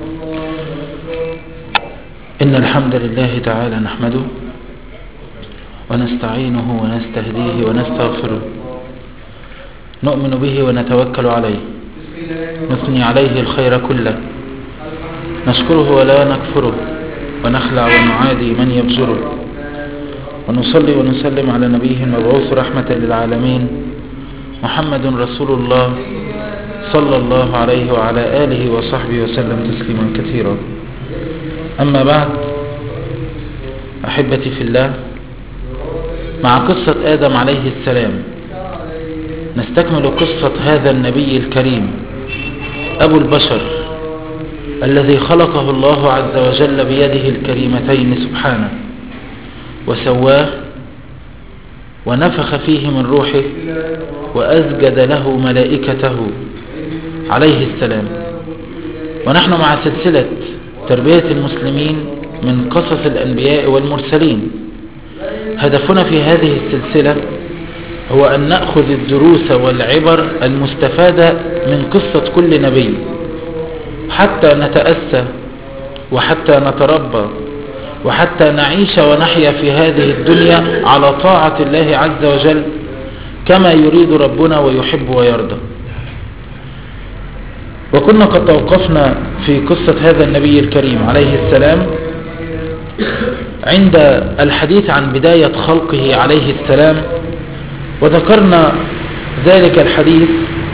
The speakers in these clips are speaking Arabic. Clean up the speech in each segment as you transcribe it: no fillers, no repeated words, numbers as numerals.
إن الحمد لله تعالى نحمده ونستعينه ونستهديه ونستغفره، نؤمن به ونتوكل عليه، نثني عليه الخير كله، نشكره ولا نكفره، ونخلع ونعادي من يبزره، ونصلي ونسلم على نبيه المبعوث رحمة للعالمين محمد رسول الله صلى الله عليه وعلى آله وصحبه وسلم تسليما كثيرا. أما بعد، أحبتي في الله، مع قصة آدم عليه السلام نستكمل قصة هذا النبي الكريم أبو البشر الذي خلقه الله عز وجل بيده الكريمتين سبحانه، وسواه ونفخ فيه من روحه وأسجد له ملائكته عليه السلام. ونحن مع سلسلة تربية المسلمين من قصص الأنبياء والمرسلين. هدفنا في هذه السلسلة هو أن نأخذ الدروس والعبر المستفادة من قصة كل نبي حتى نتأسى وحتى نتربى وحتى نعيش ونحيا في هذه الدنيا على طاعة الله عز وجل كما يريد ربنا ويحب ويرضى. وكنا قد توقفنا في قصة هذا النبي الكريم عليه السلام عند الحديث عن بداية خلقه عليه السلام، وذكرنا ذلك الحديث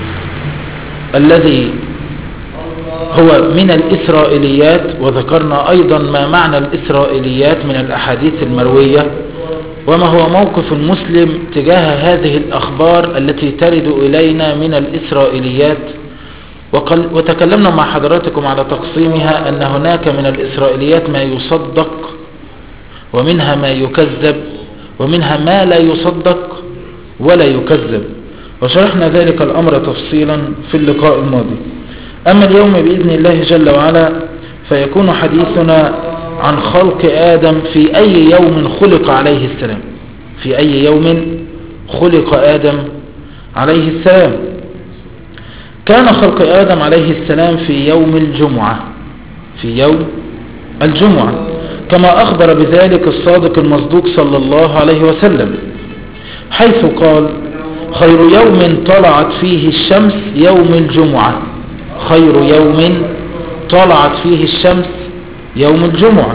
الذي هو من الإسرائيليات، وذكرنا أيضا ما معنى الإسرائيليات من الأحاديث المروية، وما هو موقف المسلم تجاه هذه الأخبار التي ترد إلينا من الإسرائيليات. وتكلمنا مع حضراتكم على تقسيمها، أن هناك من الإسرائيليات ما يصدق ومنها ما يكذب ومنها ما لا يصدق ولا يكذب، وشرحنا ذلك الأمر تفصيلا في اللقاء الماضي. أما اليوم بإذن الله جل وعلا فيكون حديثنا عن خلق آدم في أي يوم خلق عليه السلام. في أي يوم خلق آدم عليه السلام؟ كان خلق آدم عليه السلام في يوم الجمعة، في يوم الجمعة، كما أخبر بذلك الصادق المصدوق صلى الله عليه وسلم، حيث قال: خير يوم طلعت فيه الشمس يوم الجمعة، خير يوم طلعت فيه الشمس يوم الجمعة.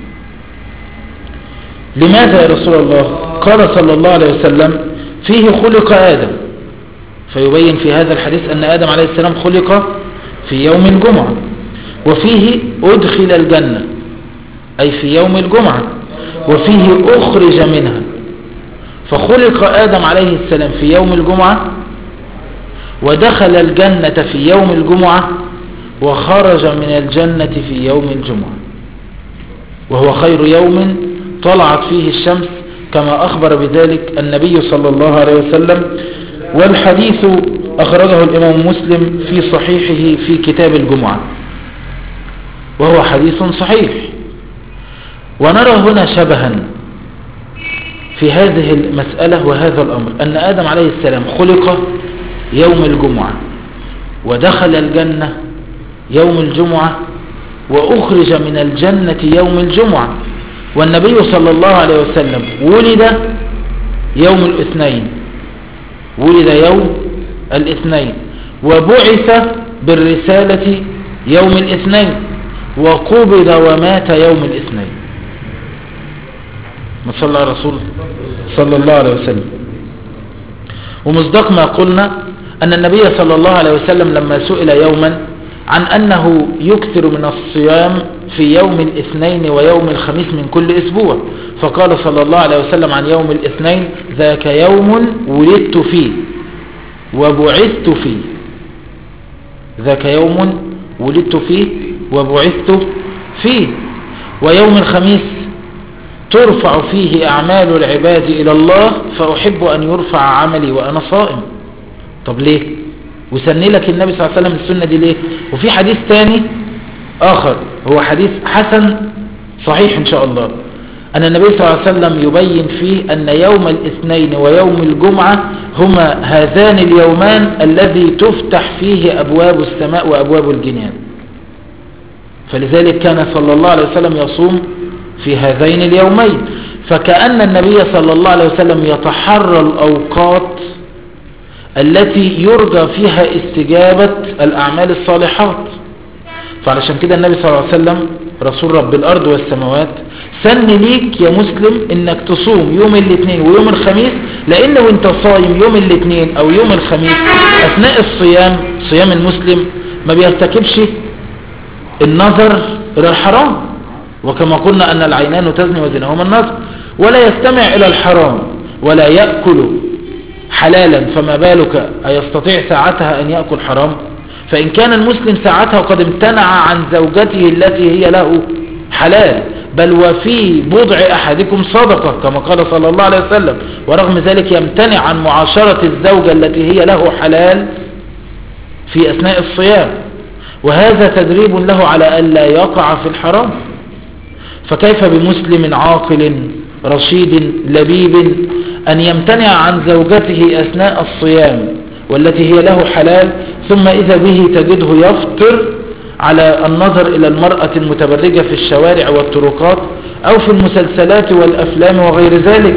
لماذا يا رسول الله؟ قال صلى الله عليه وسلم: فيه خلق آدم، فيبين في هذا الحديث أن آدم عليه السلام خلق في يوم الجمعة، وفيه أدخل الجنة أي في يوم الجمعة، وفيه أخرج منها. فخلق آدم عليه السلام في يوم الجمعة، ودخل الجنة في يوم الجمعة، وخرج من الجنة في يوم الجمعة، وهو خير يوم طلعت فيه الشمس كما أخبر بذلك النبي صلى الله عليه وسلم. والحديث أخرجه الإمام مسلم في صحيحه في كتاب الجمعة، وهو حديث صحيح. ونرى هنا شبها في هذه المسألة وهذا الأمر، أن آدم عليه السلام خلق يوم الجمعة، ودخل الجنة يوم الجمعة، وأخرج من الجنة يوم الجمعة. والنبي صلى الله عليه وسلم ولد يوم الاثنين، ولد يوم الاثنين، وبعث بالرسالة يوم الاثنين، وقبض ومات يوم الاثنين. ما صلى على رسول صلى الله عليه وسلم. ومصداق ما قلنا أن النبي صلى الله عليه وسلم لما سئل يوما عن أنه يكثر من الصيام في يوم الاثنين ويوم الخميس من كل أسبوع، فقال صلى الله عليه وسلم عن يوم الاثنين: ذاك يوم ولدت فيه وبعثت فيه، ذاك يوم ولدت فيه وبعثت فيه. ويوم الخميس ترفع فيه أعمال العباد إلى الله، فأحب أن يرفع عملي وأنا صائم. طب ليه؟ وسني لك النبي صلى الله عليه وسلم السنة دي ليه؟ وفي حديث تاني آخر هو حديث حسن صحيح إن شاء الله، أن النبي صلى الله عليه وسلم يبين فيه أن يوم الاثنين ويوم الجمعة هما هذان اليومان الذي تفتح فيه أبواب السماء وأبواب الجنان. فلذلك كان صلى الله عليه وسلم يصوم في هذين اليومين. فكأن النبي صلى الله عليه وسلم يتحرى الأوقات التي يرجى فيها استجابة الأعمال الصالحات. فعلشان كده النبي صلى الله عليه وسلم رسول رب الأرض والسماوات سن ليك يا مسلم انك تصوم يوم الاثنين ويوم الخميس، لان وانت صايم يوم الاثنين او يوم الخميس اثناء الصيام، صيام المسلم ما بيرتكبش النظر الى الحرام، وكما قلنا ان العينان تزني وزناهما النظر، ولا يستمع الى الحرام ولا يأكل حلالا، فما بالك أيستطيع ساعتها ان يأكل حرام؟ فإن كان المسلم ساعتها قد امتنع عن زوجته التي هي له حلال، بل وفي بضع أحدكم صدقة كما قال صلى الله عليه وسلم، ورغم ذلك يمتنع عن معاشرة الزوجة التي هي له حلال في أثناء الصيام، وهذا تدريب له على ألا يقع في الحرام. فكيف بمسلم عاقل رشيد لبيب أن يمتنع عن زوجته أثناء الصيام والتي هي له حلال، ثم إذا به تجده يفطر على النظر إلى المرأة المتبرجة في الشوارع والطرقات أو في المسلسلات والأفلام وغير ذلك.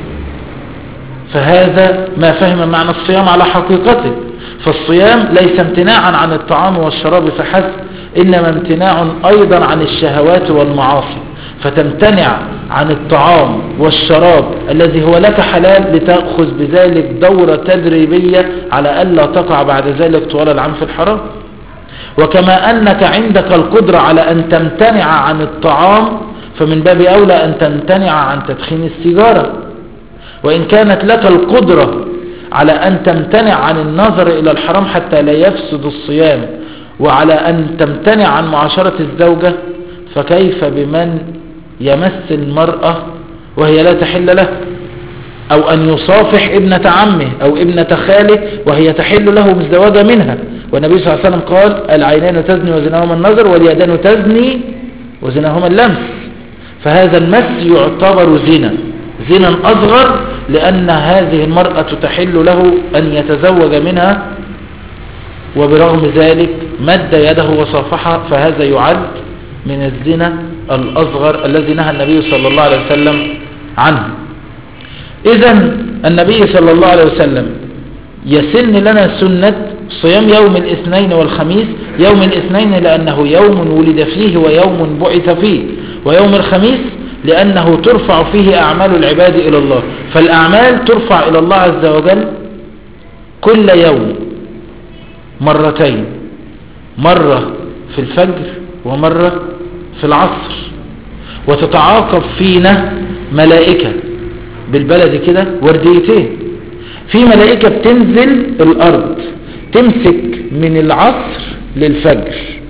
فهذا ما فهم معنى الصيام على حقيقته. فالصيام ليس امتناعا عن الطعام والشراب فحسب، إنما امتناع أيضا عن الشهوات والمعاصي، فتمتنع عن الطعام والشراب الذي هو لك حلال لتأخذ بذلك دورة تدريبية على ألا تقع بعد ذلك طوال العام في الحرام. وكما أنك عندك القدرة على أن تمتنع عن الطعام، فمن باب أولى أن تمتنع عن تدخين السيجارة. وإن كانت لك القدرة على أن تمتنع عن النظر إلى الحرام حتى لا يفسد الصيام، وعلى أن تمتنع عن معاشرة الزوجة، فكيف بمن يمس المرأة وهي لا تحل له، أو أن يصافح ابنة عمه أو ابنة خاله وهي تحل له بالزواج منها. والنبي صلى الله عليه وسلم قال العينان تزني وزناهما النظر واليدان تزني وزناهما اللمس. فهذا المس يعتبر زنا أصغر، لأن هذه المرأة تحل له أن يتزوج منها، وبرغم ذلك مد يده وصافحها، فهذا يعد من الزنا الأصغر الذي نهى النبي صلى الله عليه وسلم عنه. إذن النبي صلى الله عليه وسلم يسن لنا سنة صيام يوم الاثنين والخميس. يوم الاثنين لأنه يوم ولد فيه ويوم بعث فيه، ويوم الخميس لأنه ترفع فيه أعمال العباد إلى الله. فالأعمال ترفع إلى الله عز وجل كل يوم مرتين، مرة في الفجر ومرة في العصر، وتتعاقب فينا ملائكة بالبلد كده ورديتين. في ملائكة بتنزل الأرض تمسك من العصر للفجر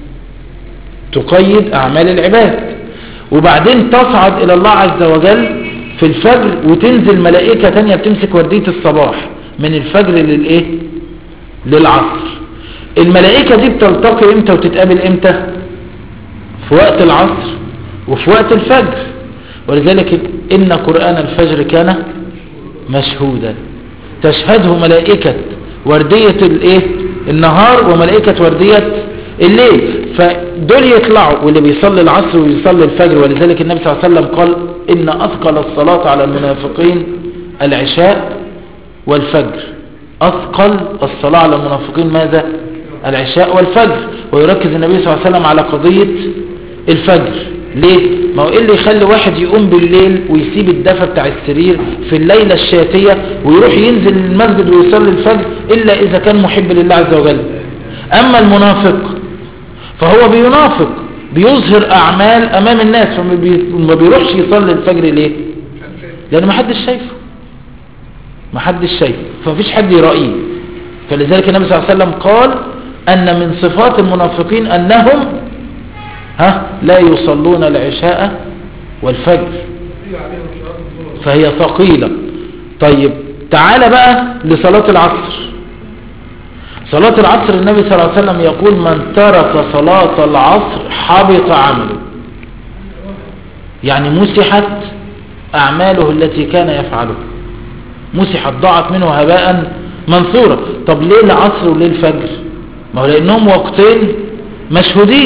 تقيد أعمال العباد، وبعدين تصعد إلى الله عز وجل في الفجر، وتنزل ملائكة تانية بتمسك وردية الصباح من الفجر للعصر. الملائكة دي بتلتقي امتى وتتقابل امتى؟ في وقت العصر وفي وقت الفجر. ولذلك إن قرآن الفجر كان مشهودا، تشهده ملائكة وردية النهار وملائكة وردية الليل. فدول يطلعوا، واللي بيصلي العصر ويصلي الفجر. ولذلك النبي صلى الله عليه وسلم قال إن أثقل الصلاة على المنافقين العشاء والفجر. أثقل الصلاة على المنافقين ماذا؟ العشاء والفجر. ويركز النبي صلى الله عليه وسلم على قضية الفجر. ليه؟ ما هو إيه اللي يخلي واحد يقوم بالليل ويسيب الدفى بتاع السرير في الليلة الشاتية ويروح ينزل المسجد ويصلي الفجر إلا إذا كان محب لله عز وجل. أما المنافق فهو بينافق، بيظهر أعمال أمام الناس، فما بيروحش يصلي الفجر. ليه؟ لأن ما حدش شايفه، فمفيش حد يرائيه. فلذلك النبي صلى الله عليه وسلم قال أن من صفات المنافقين أنهم لا يصلون العشاء والفجر، فهي ثقيلة. طيب تعال بقى لصلاة العصر. صلاة العصر النبي صلى الله عليه وسلم يقول من ترك صلاة العصر حبط عمله، يعني مسحت أعماله التي كان يفعلها، مسحت، ضاعت منه هباء منثورا. طب ليه العصر وليه الفجر؟ ما هو لأنهم وقتين مشهودين،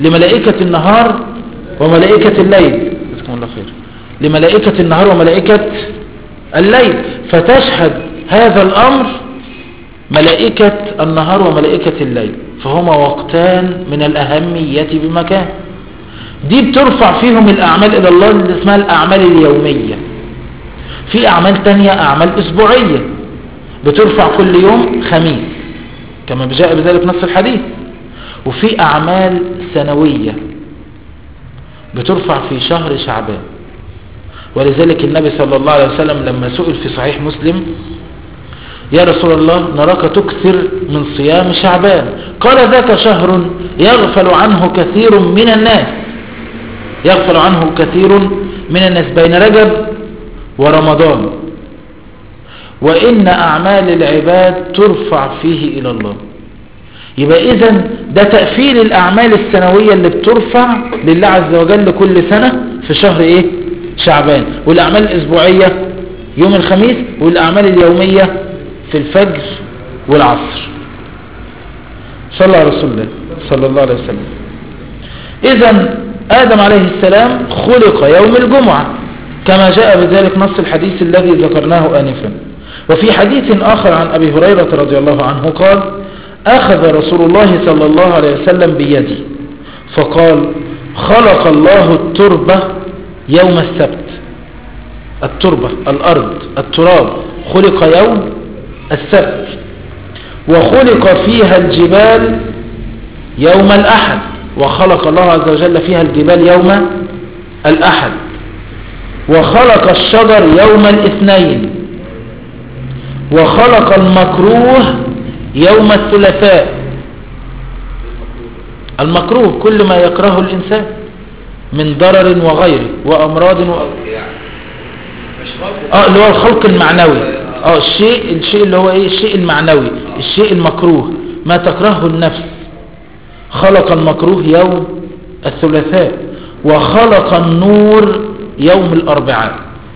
لملائكة النهار وملائكة الليل، جزاكم الله خير، لملائكة النهار وملائكة الليل، فتشهد هذا الأمر ملائكة النهار وملائكة الليل، فهما وقتان من الأهمية بمكان. دي بترفع فيهم الأعمال إلى الله اللي اسمها الأعمال اليومية. في أعمال تانية أعمال أسبوعية بترفع كل يوم خميس كما جاء بذلك نص الحديث. وفي أعمال سنوية بترفع في شهر شعبان. ولذلك النبي صلى الله عليه وسلم لما سئل في صحيح مسلم: يا رسول الله نراك تكثر من صيام شعبان، قال: ذاك شهر يغفل عنه كثير من الناس، يغفل عنه كثير من الناس بين رجب ورمضان، وإن أعمال العباد ترفع فيه إلى الله. يبقى إذن ده تأفيل الأعمال السنوية اللي بترفع لله عز وجل كل سنة في شهر إيه؟ شعبان. والأعمال الأسبوعية يوم الخميس، والأعمال اليومية في الفجر والعصر. صلى على رسول الله صلى الله عليه وسلم. إذن آدم عليه السلام خلق يوم الجمعة كما جاء بذلك نص الحديث الذي ذكرناه آنفا. وفي حديث آخر عن أبي هريرة رضي الله عنه قال: أخذ رسول الله صلى الله عليه وسلم بيدي فقال: خلق الله التربة يوم السبت. التربة الأرض التراب خلق يوم السبت، وخلق فيها الجبال يوم الأحد، وخلق الله عز وجل فيها الجبال يوم الأحد، وخلق الشجر يوم الاثنين، وخلق المكروه يوم الثلاثاء. المكروه كل ما يكرهه الإنسان من ضرر وغيره وأمراض اللي هو الخلق المعنوي. الشيء اللي هو ايه؟ الشيء المعنوي، الشيء المكروه ما تكرهه النفس. خلق المكروه يوم الثلاثاء، وخلق النور يوم الأربعاء،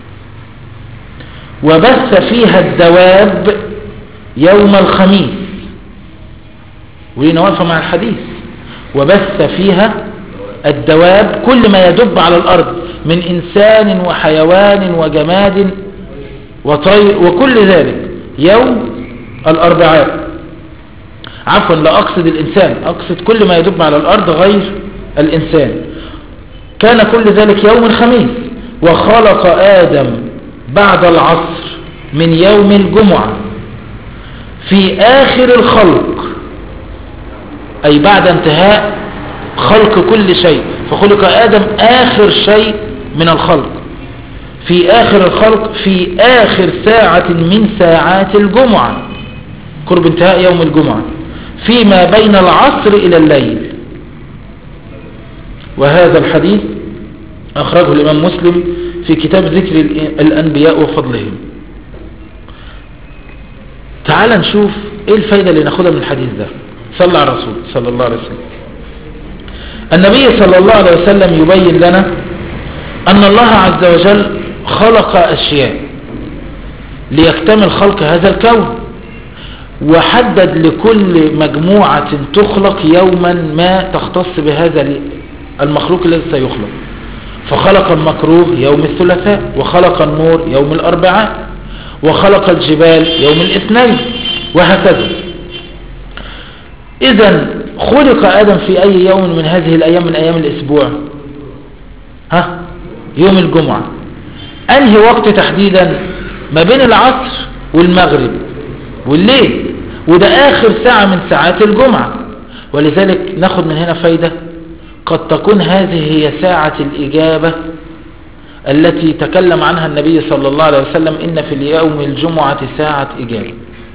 وبث فيها الدواب يوم الخميس. ولينا واقفة مع الحديث: وبث فيها الدواب، كل ما يدب على الأرض من إنسان وحيوان وجماد وطير وكل ذلك يوم الأربعاء. عفوا، لا أقصد الإنسان، أقصد كل ما يدب على الأرض غير الإنسان. كان كل ذلك يوم الخميس. وخلق آدم بعد العصر من يوم الجمعة في آخر الخلق، أي بعد انتهاء خلق كل شيء، فخلق آدم آخر شيء من الخلق، في آخر الخلق في آخر ساعة من ساعات الجمعة، قرب انتهاء يوم الجمعة، فيما بين العصر إلى الليل. وهذا الحديث أخرجه الإمام مسلم في كتاب ذكر الأنبياء وفضلهم. تعال نشوف إيه الفايدة اللي ناخدها من الحديث ده. صلى على الرسول صلى الله عليه وسلم. النبي صلى الله عليه وسلم يبين لنا أن الله عز وجل خلق أشياء ليكتمل خلق هذا الكون، وحدد لكل مجموعة تخلق يوما ما تختص بهذا المخلوق الذي سيخلق. فخلق المكروه يوم الثلاثاء، وخلق النور يوم الأربعاء، وخلق الجبال يوم الاثنين، وهكذا. إذن خلق آدم في أي يوم من هذه الأيام من أيام الأسبوع؟ يوم الجمعة. أنهي وقت تحديدا؟ ما بين العصر والمغرب والليل، وده آخر ساعة من ساعات الجمعة. ولذلك ناخد من هنا فايدة: قد تكون هذه هي ساعة الإجابة التي تكلم عنها النبي صلى الله عليه وسلم: إن في اليوم الجمعة ساعة إجابة.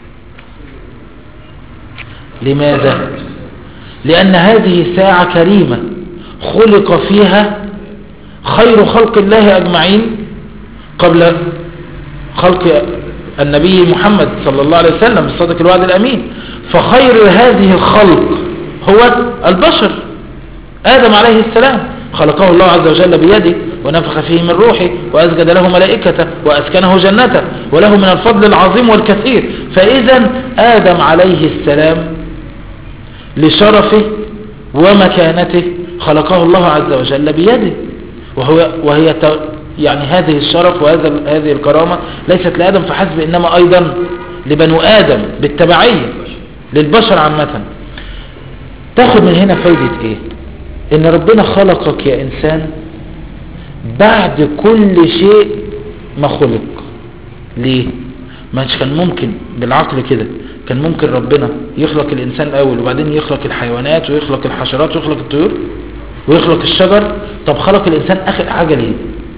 لماذا؟ لأن هذه ساعة كريمة خلق فيها خير خلق الله أجمعين قبل خلق النبي محمد صلى الله عليه وسلم الصادق الوعد الأمين. فخير هذه الخلق هو البشر، آدم عليه السلام، خلقه الله عز وجل بيده ونفخ فيه من روحه وأسجد له ملائكته وأسكنه جنته وله من الفضل العظيم والكثير. فإذا آدم عليه السلام لشرفه ومكانته خلقه الله عز وجل بيده، وهي يعني هذه الشرف هذه الكرامة ليست لآدم فحسب، إنما أيضا لبنو آدم بالتبعية للبشر عامة. تاخد من هنا فايدة ايه؟ ان ربنا خلقك يا انسان بعد كل شيء ما خلق. ليه؟ ما كان ممكن بالعقل كده، كان ممكن ربنا يخلق الانسان الاول وبعدين يخلق الحيوانات ويخلق الحشرات ويخلق الطيور ويخلق الشجر؟ طب خلق الانسان اخر حاجة ليه؟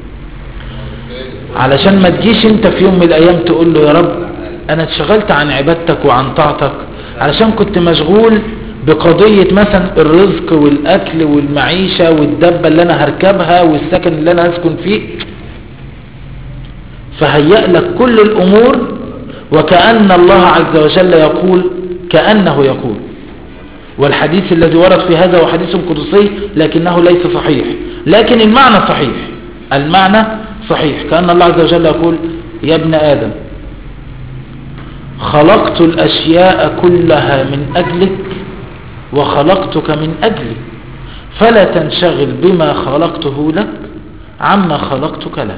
علشان ما تجيش انت في يوم من الايام تقول له يا رب انا اتشغلت عن عبادتك وعن طاعتك علشان كنت مشغول بقضية مثلا الرزق والاكل والمعيشة والدبة اللي انا هركبها والسكن اللي انا هسكن فيه، فهيأ لك كل الامور وكأن الله عز وجل يقول، كأنه يقول. والحديث الذي ورد في هذا هو حديث قدسي لكنه ليس صحيح، لكن المعنى صحيح، المعنى صحيح. كأن الله عز وجل يقول يا ابن آدم خلقت الأشياء كلها من أجلك وخلقتك من أجلي، فلا تنشغل بما خلقته لك عما خلقتك له،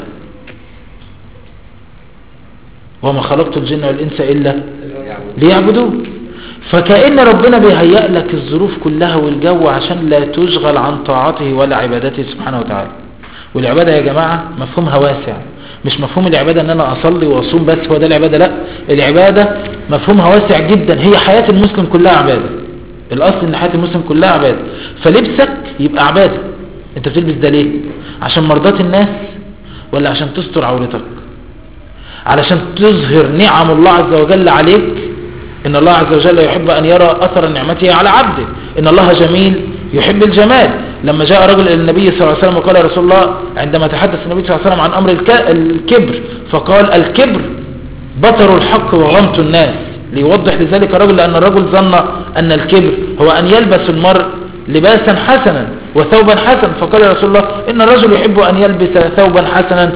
وما خلقت الجن والإنس إلا ليعبدون. فكأن ربنا بيهيأ لك الظروف كلها والجو عشان لا تشغل عن طاعته ولا عبادته سبحانه وتعالى. والعبادة يا جماعة مفهومها واسع، مش مفهوم العبادة ان انا اصلي واصوم بس هو ده العبادة، لا، العبادة مفهومها واسع جدا، هي حياة المسلم كلها عبادة. الاصل ان حياة المسلم كلها عبادة. فلبسك يبقى عبادة. انت بتلبس ده ليه؟ عشان مرضات الناس ولا عشان تستر عورتك؟ علشان تظهر نعم الله عز وجل عليك. ان الله عز وجل يحب ان يرى اثر نعمته على عبده، ان الله جميل يحب الجمال. لما جاء رجل الى النبي صلى الله عليه وسلم وقال يا رسول الله، عندما تحدث النبي صلى الله عليه وسلم عن امر الكبر، فقال الكبر بطر الحق وغمط الناس، ليوضح لذلك الرجل، لان الرجل ظن ان الكبر هو ان يلبس المرء لباسا حسنا وثوبا حسنا، فقال يا رسول الله ان الرجل يحب ان يلبس ثوبا حسنا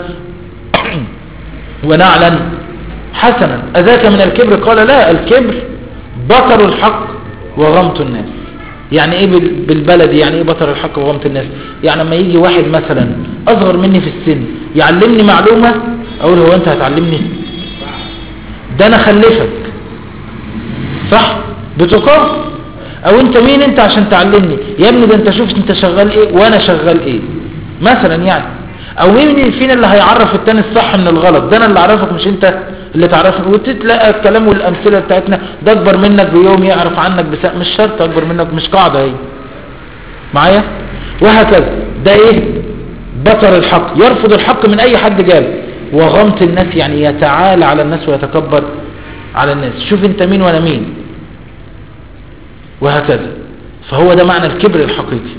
ونعلا حسنا، اذاك من الكبر؟ قال لا، الكبر بطر الحق وغمط الناس. يعني ايه بالبلد؟ يعني ايه بطر الحق وغمط الناس؟ يعني لما يجي واحد مثلا اصغر مني في السن يعلمني معلومة، اقول هو انت هتعلمني؟ ده انا خلفك، صح؟ بتقام. او انت مين انت عشان تعلمني؟ يا ابني ده انت شوف انت شغال ايه وانا شغال ايه مثلا يعني. او مين فينا اللي هيعرف التاني الصح من الغلط؟ ده انا اللي اعرفك مش انت اللي تعرفني. وتتلاقى الكلام والامثله بتاعتنا، ده اكبر منك بيوم يعرف عنك مش شرط اكبر منك، مش قاعده هي معايا، وهكذا. ده ايه؟ بطر الحق، يرفض الحق من اي حد جاب. وغمط الناس يعني يتعالى على الناس ويتكبر على الناس، شوف انت مين وانا مين، وهكذا. فهو ده معنى الكبر الحقيقي.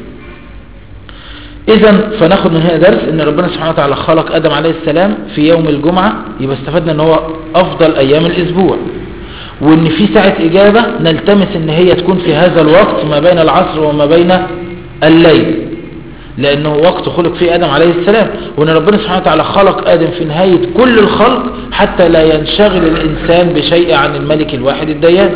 اذا فناخد من هنا درس ان ربنا سبحانه وتعالى خلق ادم عليه السلام في يوم الجمعة، يبقى استفدنا ان هو افضل ايام الاسبوع، وان في ساعة اجابة نلتمس ان هي تكون في هذا الوقت ما بين العصر وما بين الليل، لانه وقت خلق فيه ادم عليه السلام. وان ربنا سبحانه وتعالى خلق ادم في نهاية كل الخلق حتى لا ينشغل الانسان بشيء عن الملك الواحد الديان.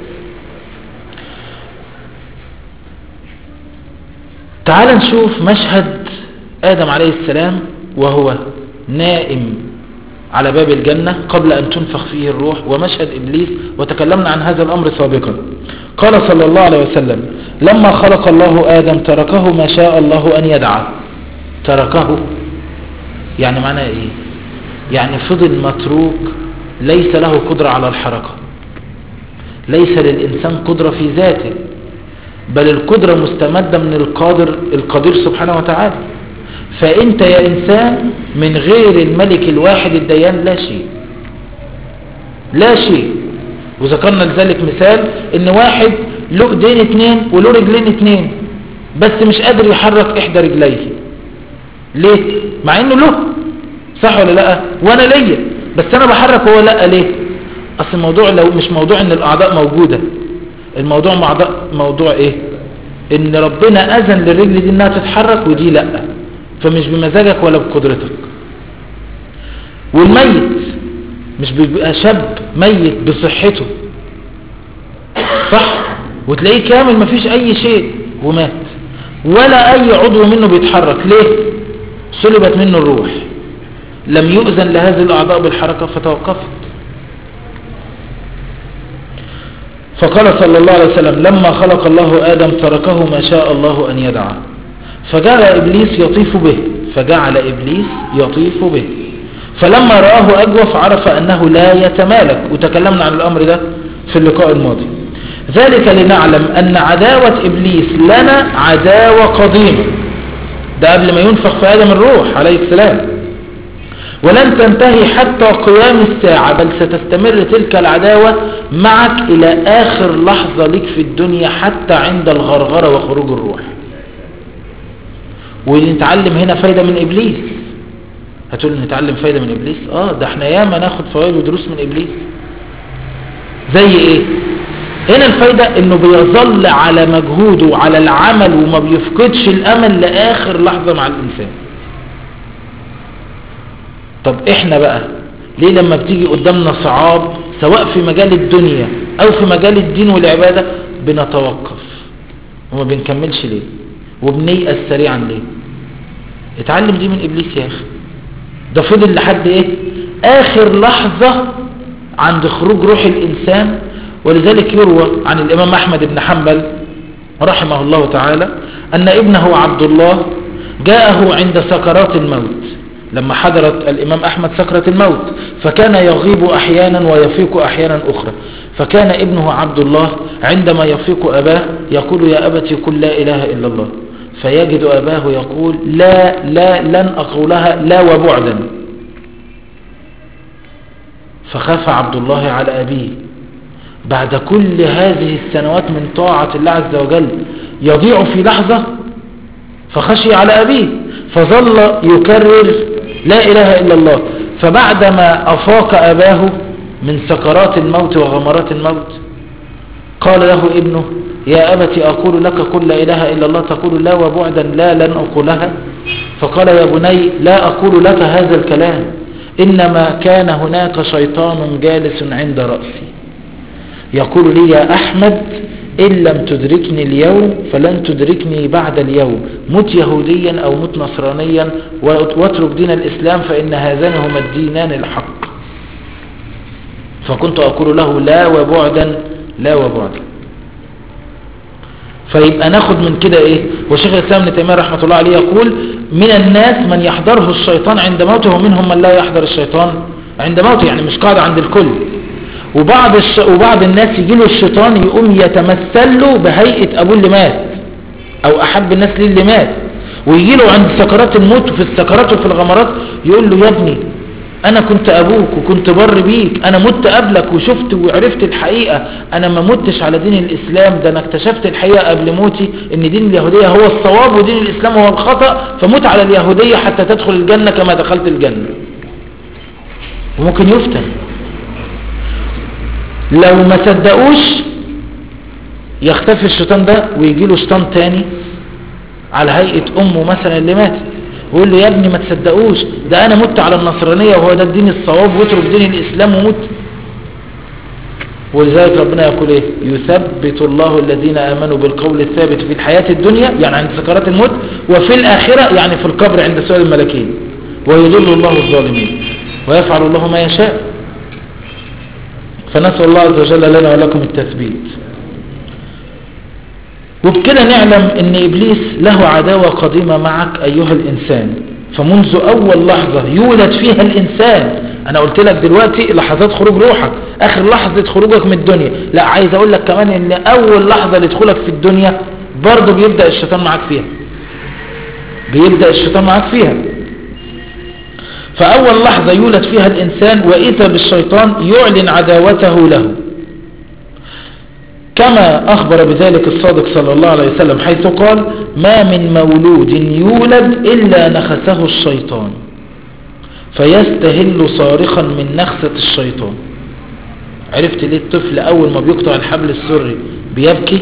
تعال نشوف مشهد آدم عليه السلام وهو نائم على باب الجنة قبل أن تنفخ فيه الروح، ومشهد إبليس، وتكلمنا عن هذا الأمر سابقا. قال صلى الله عليه وسلم لما خلق الله آدم تركه ما شاء الله أن يدعى. تركه يعني معناه إيه؟ يعني فضل متروك، ليس له قدرة على الحركة، ليس للإنسان قدرة في ذاته، بل القدرة مستمدة من القدير سبحانه وتعالى. فأنت يا إنسان من غير الملك الواحد الديان لا شيء، لا شيء. وذكرنا لذلك مثال ان واحد له ايدين اتنين وله رجلين اتنين بس مش قادر يحرك احدى رجليه. ليه؟ مع انه له، صح ولا لا؟ وانا ليا بس انا بحرك هو لا. ليه؟ اصل الموضوع لو مش موضوع ان الاعضاء موجودة، الموضوع موضوع ايه؟ ان ربنا اذن للرجل دي انها تتحرك ودي لا، فمش بمزاجك ولا بقدرتك. والميت مش بيبقى شاب ميت بصحته، صح؟ وتلاقيه كامل مفيش اي شيء ومات. ولا أي عضو منه بيتحرك. ليه؟ سلبت منه الروح، لم يؤذن لهذه الأعضاء بالحركة فتوقفت. فقال صلى الله عليه وسلم لما خلق الله آدم تركه ما شاء الله أن يدعه، فجعل إبليس يطيف به، فلما رآه أجوف عرف أنه لا يتمالك، وتكلمنا عن الأمر ده في اللقاء الماضي. ذلك لنعلم أن عداوة إبليس لنا عداوة قديمة، ده قبل ما ينفخ في آدم الروح عليه السلام، ولن تنتهي حتى قيام الساعة، بل ستستمر تلك العداوة معك إلى آخر لحظة لك في الدنيا، حتى عند الغرغرة وخروج الروح. ونتعلم هنا فايدة من إبليس. هتقول نتعلم فايدة من إبليس؟ ده احنا ياما ناخد فوائد ودروس من إبليس. زي ايه؟ هنا الفايدة انه بيظل على مجهوده وعلى العمل وما بيفقدش الامل لآخر لحظة مع الانسان. طب احنا بقى ليه لما بتيجي قدامنا صعاب سواء في مجال الدنيا او في مجال الدين والعبادة بنتوقف وما بنكملش؟ ليه؟ وبنيأس سريعا ليه؟ اتعلم دي من ابليس يا اخي. ده فضل لحد ايه؟ اخر لحظة عند خروج روح الانسان. ولذلك يروى عن الامام احمد بن حنبل رحمه الله تعالى ان ابنه عبد الله جاءه عند سكرات الموت، لما حضرت الامام احمد سكرة الموت، فكان يغيب احيانا ويفيق احيانا اخرى، فكان ابنه عبد الله عندما يفيق اباه يقول يا ابتي قل لا اله الا الله، فيجد اباه يقول لا لن اقولها لا وبعدا. فخاف عبد الله على ابيه بعد كل هذه السنوات من طاعة الله عز وجل يضيع في لحظة، فخشي على أبيه فظل يكرر لا إله إلا الله. فبعدما أفاق أباه من سكرات الموت وغمرات الموت قال له ابنه يا أبتي أقول لك قل لا إله إلا الله تقول لا وبعدا لا لن أقولها. فقال يا بني لا أقول لك هذا الكلام، إنما كان هناك شيطان جالس عند رأسي يقول لي يا أحمد إن لم تدركني اليوم فلن تدركني بعد اليوم، مت يهوديا أو مت نصرانيا واترك دين الإسلام فإن هذان هما الدينان الحق. فكنت أقول له لا وبعدا لا وبعدا. فيبقى ناخد من كده ايه؟ وشيخ الإسلام ابن تيمية رحمة الله عليه يقول من الناس من يحضره الشيطان عند موته ومنهم من لا يحضر الشيطان عند موته، يعني مش قاعدة عند الكل. وبعض الناس يجي له الشيطان يقوم يتمثل له بهيئة أبوه اللي مات أو أحب الناس ليه اللي مات، ويجي له عند سكرات الموت وفي السكرات وفي الغمرات يقول له يا ابني أنا كنت أبوك وكنت بر بيك، أنا مت قبلك وشفت وعرفت الحقيقة، أنا ما متش على دين الإسلام، ده أنا اكتشفت الحقيقة قبل موتي إن دين اليهودية هو الصواب ودين الإسلام هو الخطأ، فمت على اليهودية حتى تدخل الجنة كما دخلت الجنة. وممكن يفتن. لو ما صدقوش يختفي الشيطان ده ويجي له شيطان تاني على هيئة أمه مثلا اللي ماتت ويقول له يا ابني ما تصدقوش ده أنا مت على النصرانية وهو ده الدين الصواب واترك دين الإسلام ومت. ولذلك ربنا يقول ايه؟ يثبت الله الذين آمنوا بالقول الثابت في الحياة الدنيا يعني عند سكرات الموت، وفي الآخرة يعني في القبر عند سؤال الملكين، ويضل الله الظالمين ويفعل الله ما يشاء. فنسأل الله عز وجل لنا ولكم التثبيت. وبكده نعلم ان ابليس له عداوة قديمة معك ايها الانسان. فمنذ اول لحظة يولد فيها الانسان، انا قلت لك دلوقتي لحظات خروج روحك اخر لحظة خروجك من الدنيا، لا عايز اقول لك كمان ان اول لحظة لدخولك في الدنيا برضو بيبدأ الشيطان معك فيها. فأول لحظة يولد فيها الإنسان وإذا بالشيطان يعلن عداوته له، كما أخبر بذلك الصادق صلى الله عليه وسلم حيث قال ما من مولود يولد إلا نخسه الشيطان فيستهل صارخا من نخسة الشيطان. عرفت ليه الطفل أول ما بيقطع الحبل السري بيبكي؟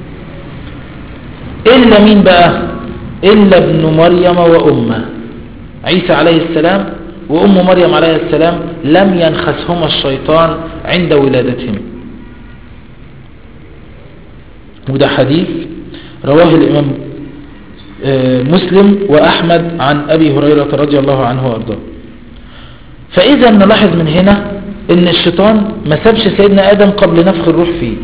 إلا مين بقى؟ إلا ابن مريم وأمه عيسى عليه السلام وأم مريم عليه السلام لم ينخسهما الشيطان عند ولادتهم. وده حديث رواه الإمام مسلم وأحمد عن أبي هريرة رضي الله عنه وأرضاه. فإذا نلاحظ من هنا ان الشيطان ما سابش سيدنا آدم قبل نفخ الروح فيه،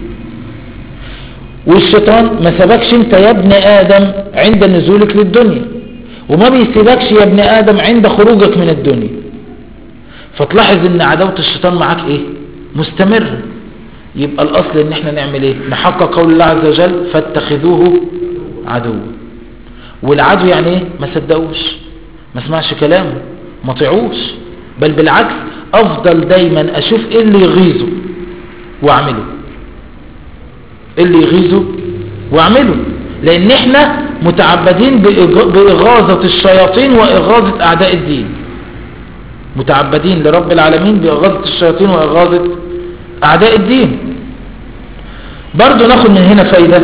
والشيطان ما سابكش انت يا ابن آدم عند نزولك للدنيا، وما بيسيبكش يا ابن آدم عند خروجك من الدنيا. فتلاحظ ان عداوة الشيطان معاك ايه؟ مستمر. يبقى الأصل ان احنا نعمل ايه؟ نحقق قول الله عز وجل فاتخذوه عدو. والعدو يعني ايه؟ ما صدقوش، ما سمعش كلامه، ما طيعوش، بل بالعكس افضل دايما اشوف ايه اللي يغيظه واعمله، ايه اللي يغيظه واعمله، لان احنا متعبدين باغاظة الشياطين واغاظة اعداء الدين، متعبدين لرب العالمين باغاظة الشياطين واغاظة اعداء الدين. برضو ناخد من هنا فايدة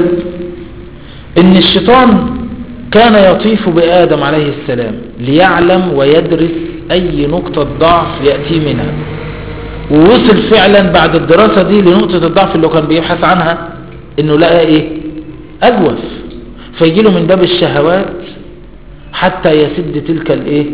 ان الشيطان كان يطيف بآدم عليه السلام ليعلم ويدرس اي نقطة ضعف يأتي منها، ووصل فعلا بعد الدراسة دي لنقطة الضعف اللي كان بيبحث عنها، انه لقى ايه؟ اجوف، فيجيله من باب الشهوات حتى يسد تلك الايه؟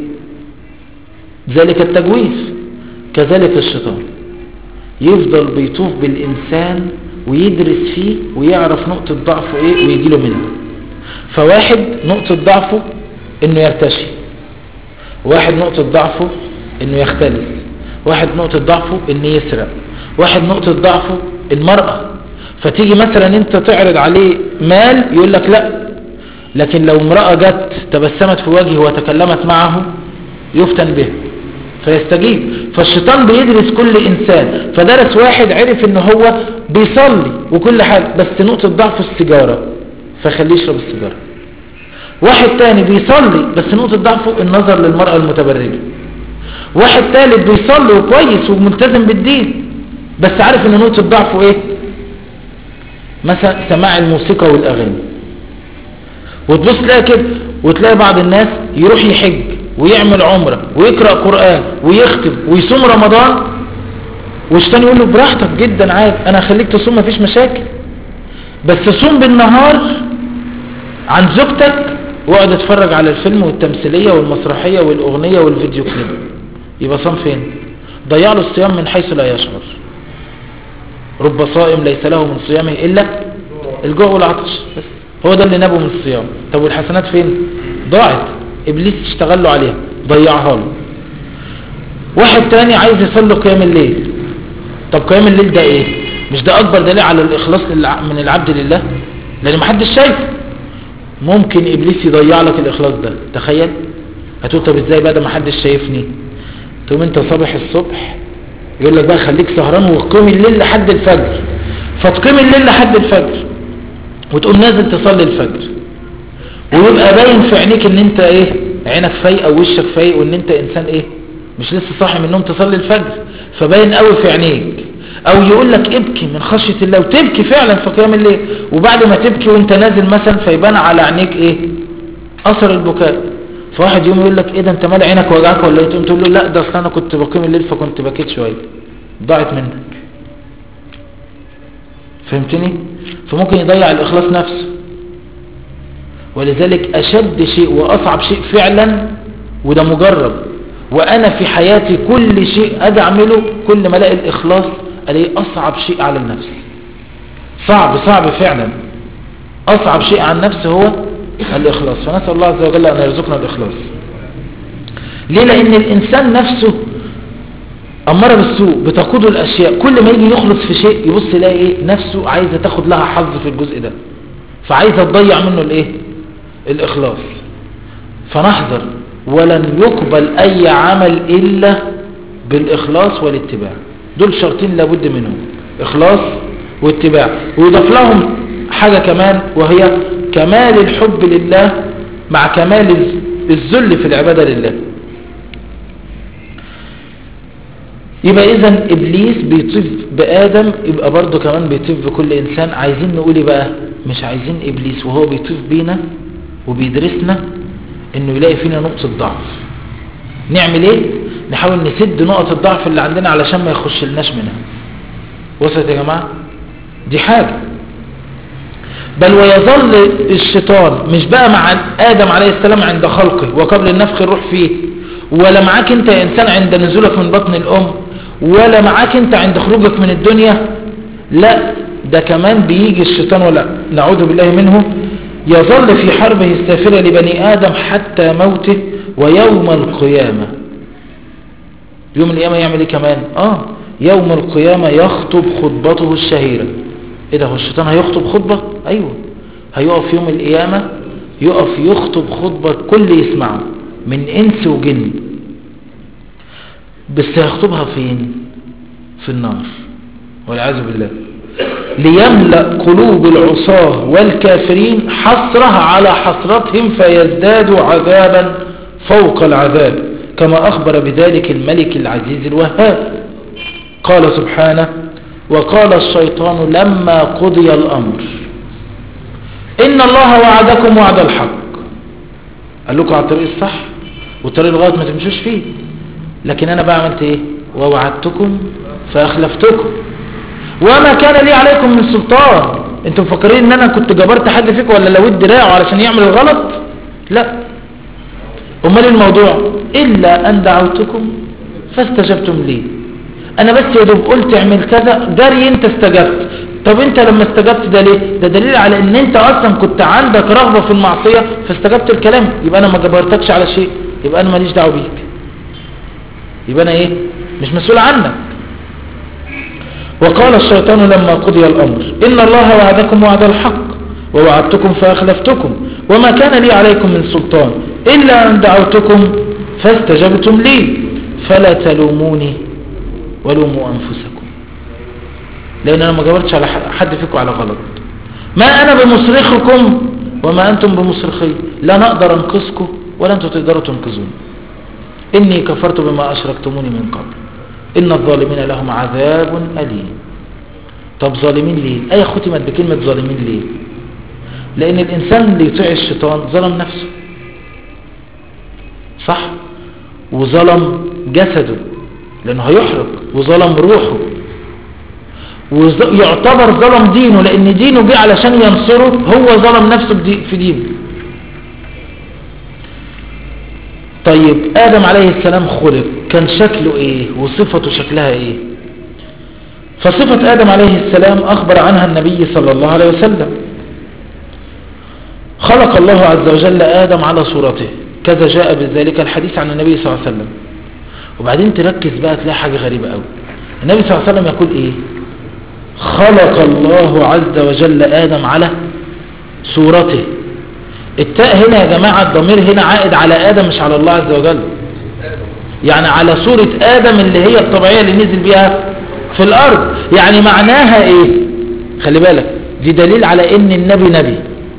ذلك التجويف. كذلك الشيطان يفضل بيطوف بالانسان ويدرس فيه ويعرف نقطة ضعفه ايه ويجيله منها. فواحد نقطة ضعفه انه يرتشي، واحد نقطة ضعفه انه يختلس، واحد نقطة ضعفه انه يسرق، واحد نقطة ضعفه المرأة. فتيجي مثلا انت تعرض عليه مال يقول لك لا، لكن لو امرأة جت تبسمت في وجهه وتكلمت معه يفتن به فيستجيب. فالشيطان بيدرس كل انسان، فدرس واحد عرف ان هو بيصلي وكل حاجة بس نقطة ضعفه السيجارة فخليه يشرب السيجارة. واحد تاني بيصلي بس نقطة ضعفه النظر للمرأة المتبرجة. واحد ثالث بيصلي وكويس وملتزم بالدين بس عارف ان نقطة ضعفه ايه؟ مثلا سماع الموسيقى والاغاني. وتبص تلاقي كده، وتلاقي بعض الناس يروح يحج ويعمل عمرة ويقرأ قرآن ويختم ويصوم رمضان، والشيطان يقول له براحتك جدا عادي، انا هخليك تصوم مفيش مشاكل، بس صوم بالنهار عن زوجتك واقعد اتفرج على الفيلم والتمثيلية والمسرحية والاغنية والفيديو كليب. يبقى صام فين؟ ضيع له الصيام من حيث لا يشعر. رب صائم ليس له من صيامه الا الجوع والعطش، بس هو ده اللي نابه من الصيام. طب والحسنات فين؟ ضاعت، ابليس اشتغل له عليها ضيعها له. واحد تاني عايز يصلي قيام الليل. طب قيام الليل ده ايه؟ مش ده اكبر دليل على الاخلاص من العبد لله؟ لان محدش شايفه. ممكن ابليس يضيع لك الاخلاص ده، تخيل. هتقول طب ازاي بقى ده محدش شايفني؟ تقوم انت صبح الصبح يقول لك بقى خليك سهران وقيم الليل لحد الفجر، فتقيم الليل لحد الفجر وتقوم نازل تصلي الفجر، ويبقى باين في عينيك ان انت ايه؟ عينك فايقه ووشك فايق وان انت انسان ايه؟ مش لسه صاحي من النوم تصلي الفجر، فباين قوي في عينيك. او يقول لك ابكي من خشية الله وتبكي فعلا في قيام الليل، وبعد ما تبكي وانت نازل مثلا فيبان على عينيك ايه؟ اثر البكاء. فواحد يوم يقول لك ايه ده انت مال عينك وجعك ولا ايه؟ تقوم تقول له لا ده اصل انا كنت بقيم الليل فكنت بكيت شويه، ضاعت منك. فهمتني؟ فممكن يضيع الاخلاص نفسه. ولذلك اشد شيء واصعب شيء فعلا، وده مجرب، وانا في حياتي كل شيء اجي اعمله كل ما الاقي الاخلاص الاقي اصعب شيء على النفس. صعب فعلا، اصعب شيء على النفس هو الاخلاص. فنسأل الله عز وجل ان يرزقنا الاخلاص. ليه؟ لان الانسان نفسه اماره بالسوء بتقوده الاشياء، كل ما يجي يخلص في شيء يبص يلاقي ايه؟ نفسه عايزه تاخد لها حظ في الجزء ده، فعايزه تضيع منه الايه؟ الاخلاص. فنحذر، ولن يقبل اي عمل الا بالاخلاص والاتباع. دول شرطين لابد منهم، اخلاص واتباع. ويضاف لهم حاجة كمان وهي كمال الحب لله مع كمال الذل في العبادة لله. يبقى اذا ابليس بيطيف بآدم، يبقى برضو كمان بيطيف بكل انسان. عايزين نقول ايه بقى؟ مش عايزين ابليس وهو بيطيف بينا وبيدرسنا انه يلاقي فينا نقطة ضعف. نعمل ايه؟ نحاول نسد نقط الضعف اللي عندنا علشان ما يخش لناش منها. وصلت يا جماعة؟ دي حاجة. بل ويظل الشيطان مش بقى مع آدم عليه السلام عند خلقه وقبل النفخ الروح فيه، ولا معاك انت يا انسان عند نزولك من بطن الام، ولا معاك انت عند خروجك من الدنيا. لا، ده كمان بيجي الشيطان، ولا نعوذ بالله منه، يظل في حربه السافرة لبني آدم حتى موته ويوم القيامة. يوم القيامة يعمل ايه كمان؟ يوم القيامة يخطب خطبته الشهيرة. ايه ده، هو الشيطان هيخطب خطبة؟ ايوه، هيقف يوم القيامة، يقف يخطب خطبة كل يسمعه من انس وجن، بس هيخطبها فين؟ في النار والعياذ بالله، ليملأ قلوب العصاة والكافرين حسرة على حسرتهم فيزدادوا عذابا فوق العذاب، كما أخبر بذلك الملك العزيز الوهاب. قال سبحانه: وقال الشيطان لما قضي الأمر إن الله وعدكم وعد الحق. قال لكم على الطريق الصح والطريق الغلط ما تمشوش فيه، لكن أنا بقى عملت إيه؟ ووعدتكم فأخلفتكم وما كان لي عليكم من سلطان. انتم مفكرين ان انا كنت جبرت حد فيكم ولا لويت دراعه علشان يعمل الغلط؟ لا. امال الموضوع إلا أن دعوتكم فاستجبتم لي، أنا بس يا دوب قلت اعمل كذا جري انت استجبت. طب انت لما استجبت ده ليه؟ ده دليل على ان انت اصلا كنت عندك رغبة في المعصية فاستجبت الكلام، يبقى انا ما جبرتكش على شيء، يبقى انا ماليش دعوه بيك، يبقى انا ايه؟ مش مسؤول عنك. وقال الشيطان لما قضي الأمر إن الله وعدكم وعد الحق ووعدتكم فأخلفتكم وما كان لي عليكم من سلطان إلا أن دعوتكم فاستجبتم لي فلا تلوموني ولوموا أنفسكم، لأن أنا ما جبرتش على حد فيكم على غلط. ما أنا بمصرخكم وما أنتم بمصرخي، لا نقدر أنقذكم ولا أنتم تقدروا تنقذون. إني كفرت بما أشركتموني من قبل إن الظالمين لهم عذاب أليم. طب ظالمين ليه؟ الآية ختمت بكلمة ظالمين ليه؟ لأن الإنسان اللي يطيع الشيطان ظلم نفسه، صح؟ وظلم جسده لأنه هيحرق، وظلم روحه، ويعتبر ظلم دينه لأن دينه جه علشان ينصره، هو ظلم نفسه في دينه. طيب آدم عليه السلام خلق كان شكله ايه وصفته شكلها ايه؟ فصفة آدم عليه السلام أخبر عنها النبي صلى الله عليه وسلم: خلق الله عز وجل آدم على صورته، كذا جاء بذلك الحديث عن النبي صلى الله عليه وسلم. وبعدين تركز بقى تلاقي حاجة غريبة قوي، النبي صلى الله عليه وسلم يقول ايه؟ خلق الله عز وجل آدم على صورته. التاء هنا يا جماعة الضمير هنا عائد على آدم مش على الله عز وجل، يعني على صورة آدم اللي هي الطبيعية اللي نزل بيها في الأرض. يعني معناها ايه؟ خلي بالك دي دليل على ان النبي نبي.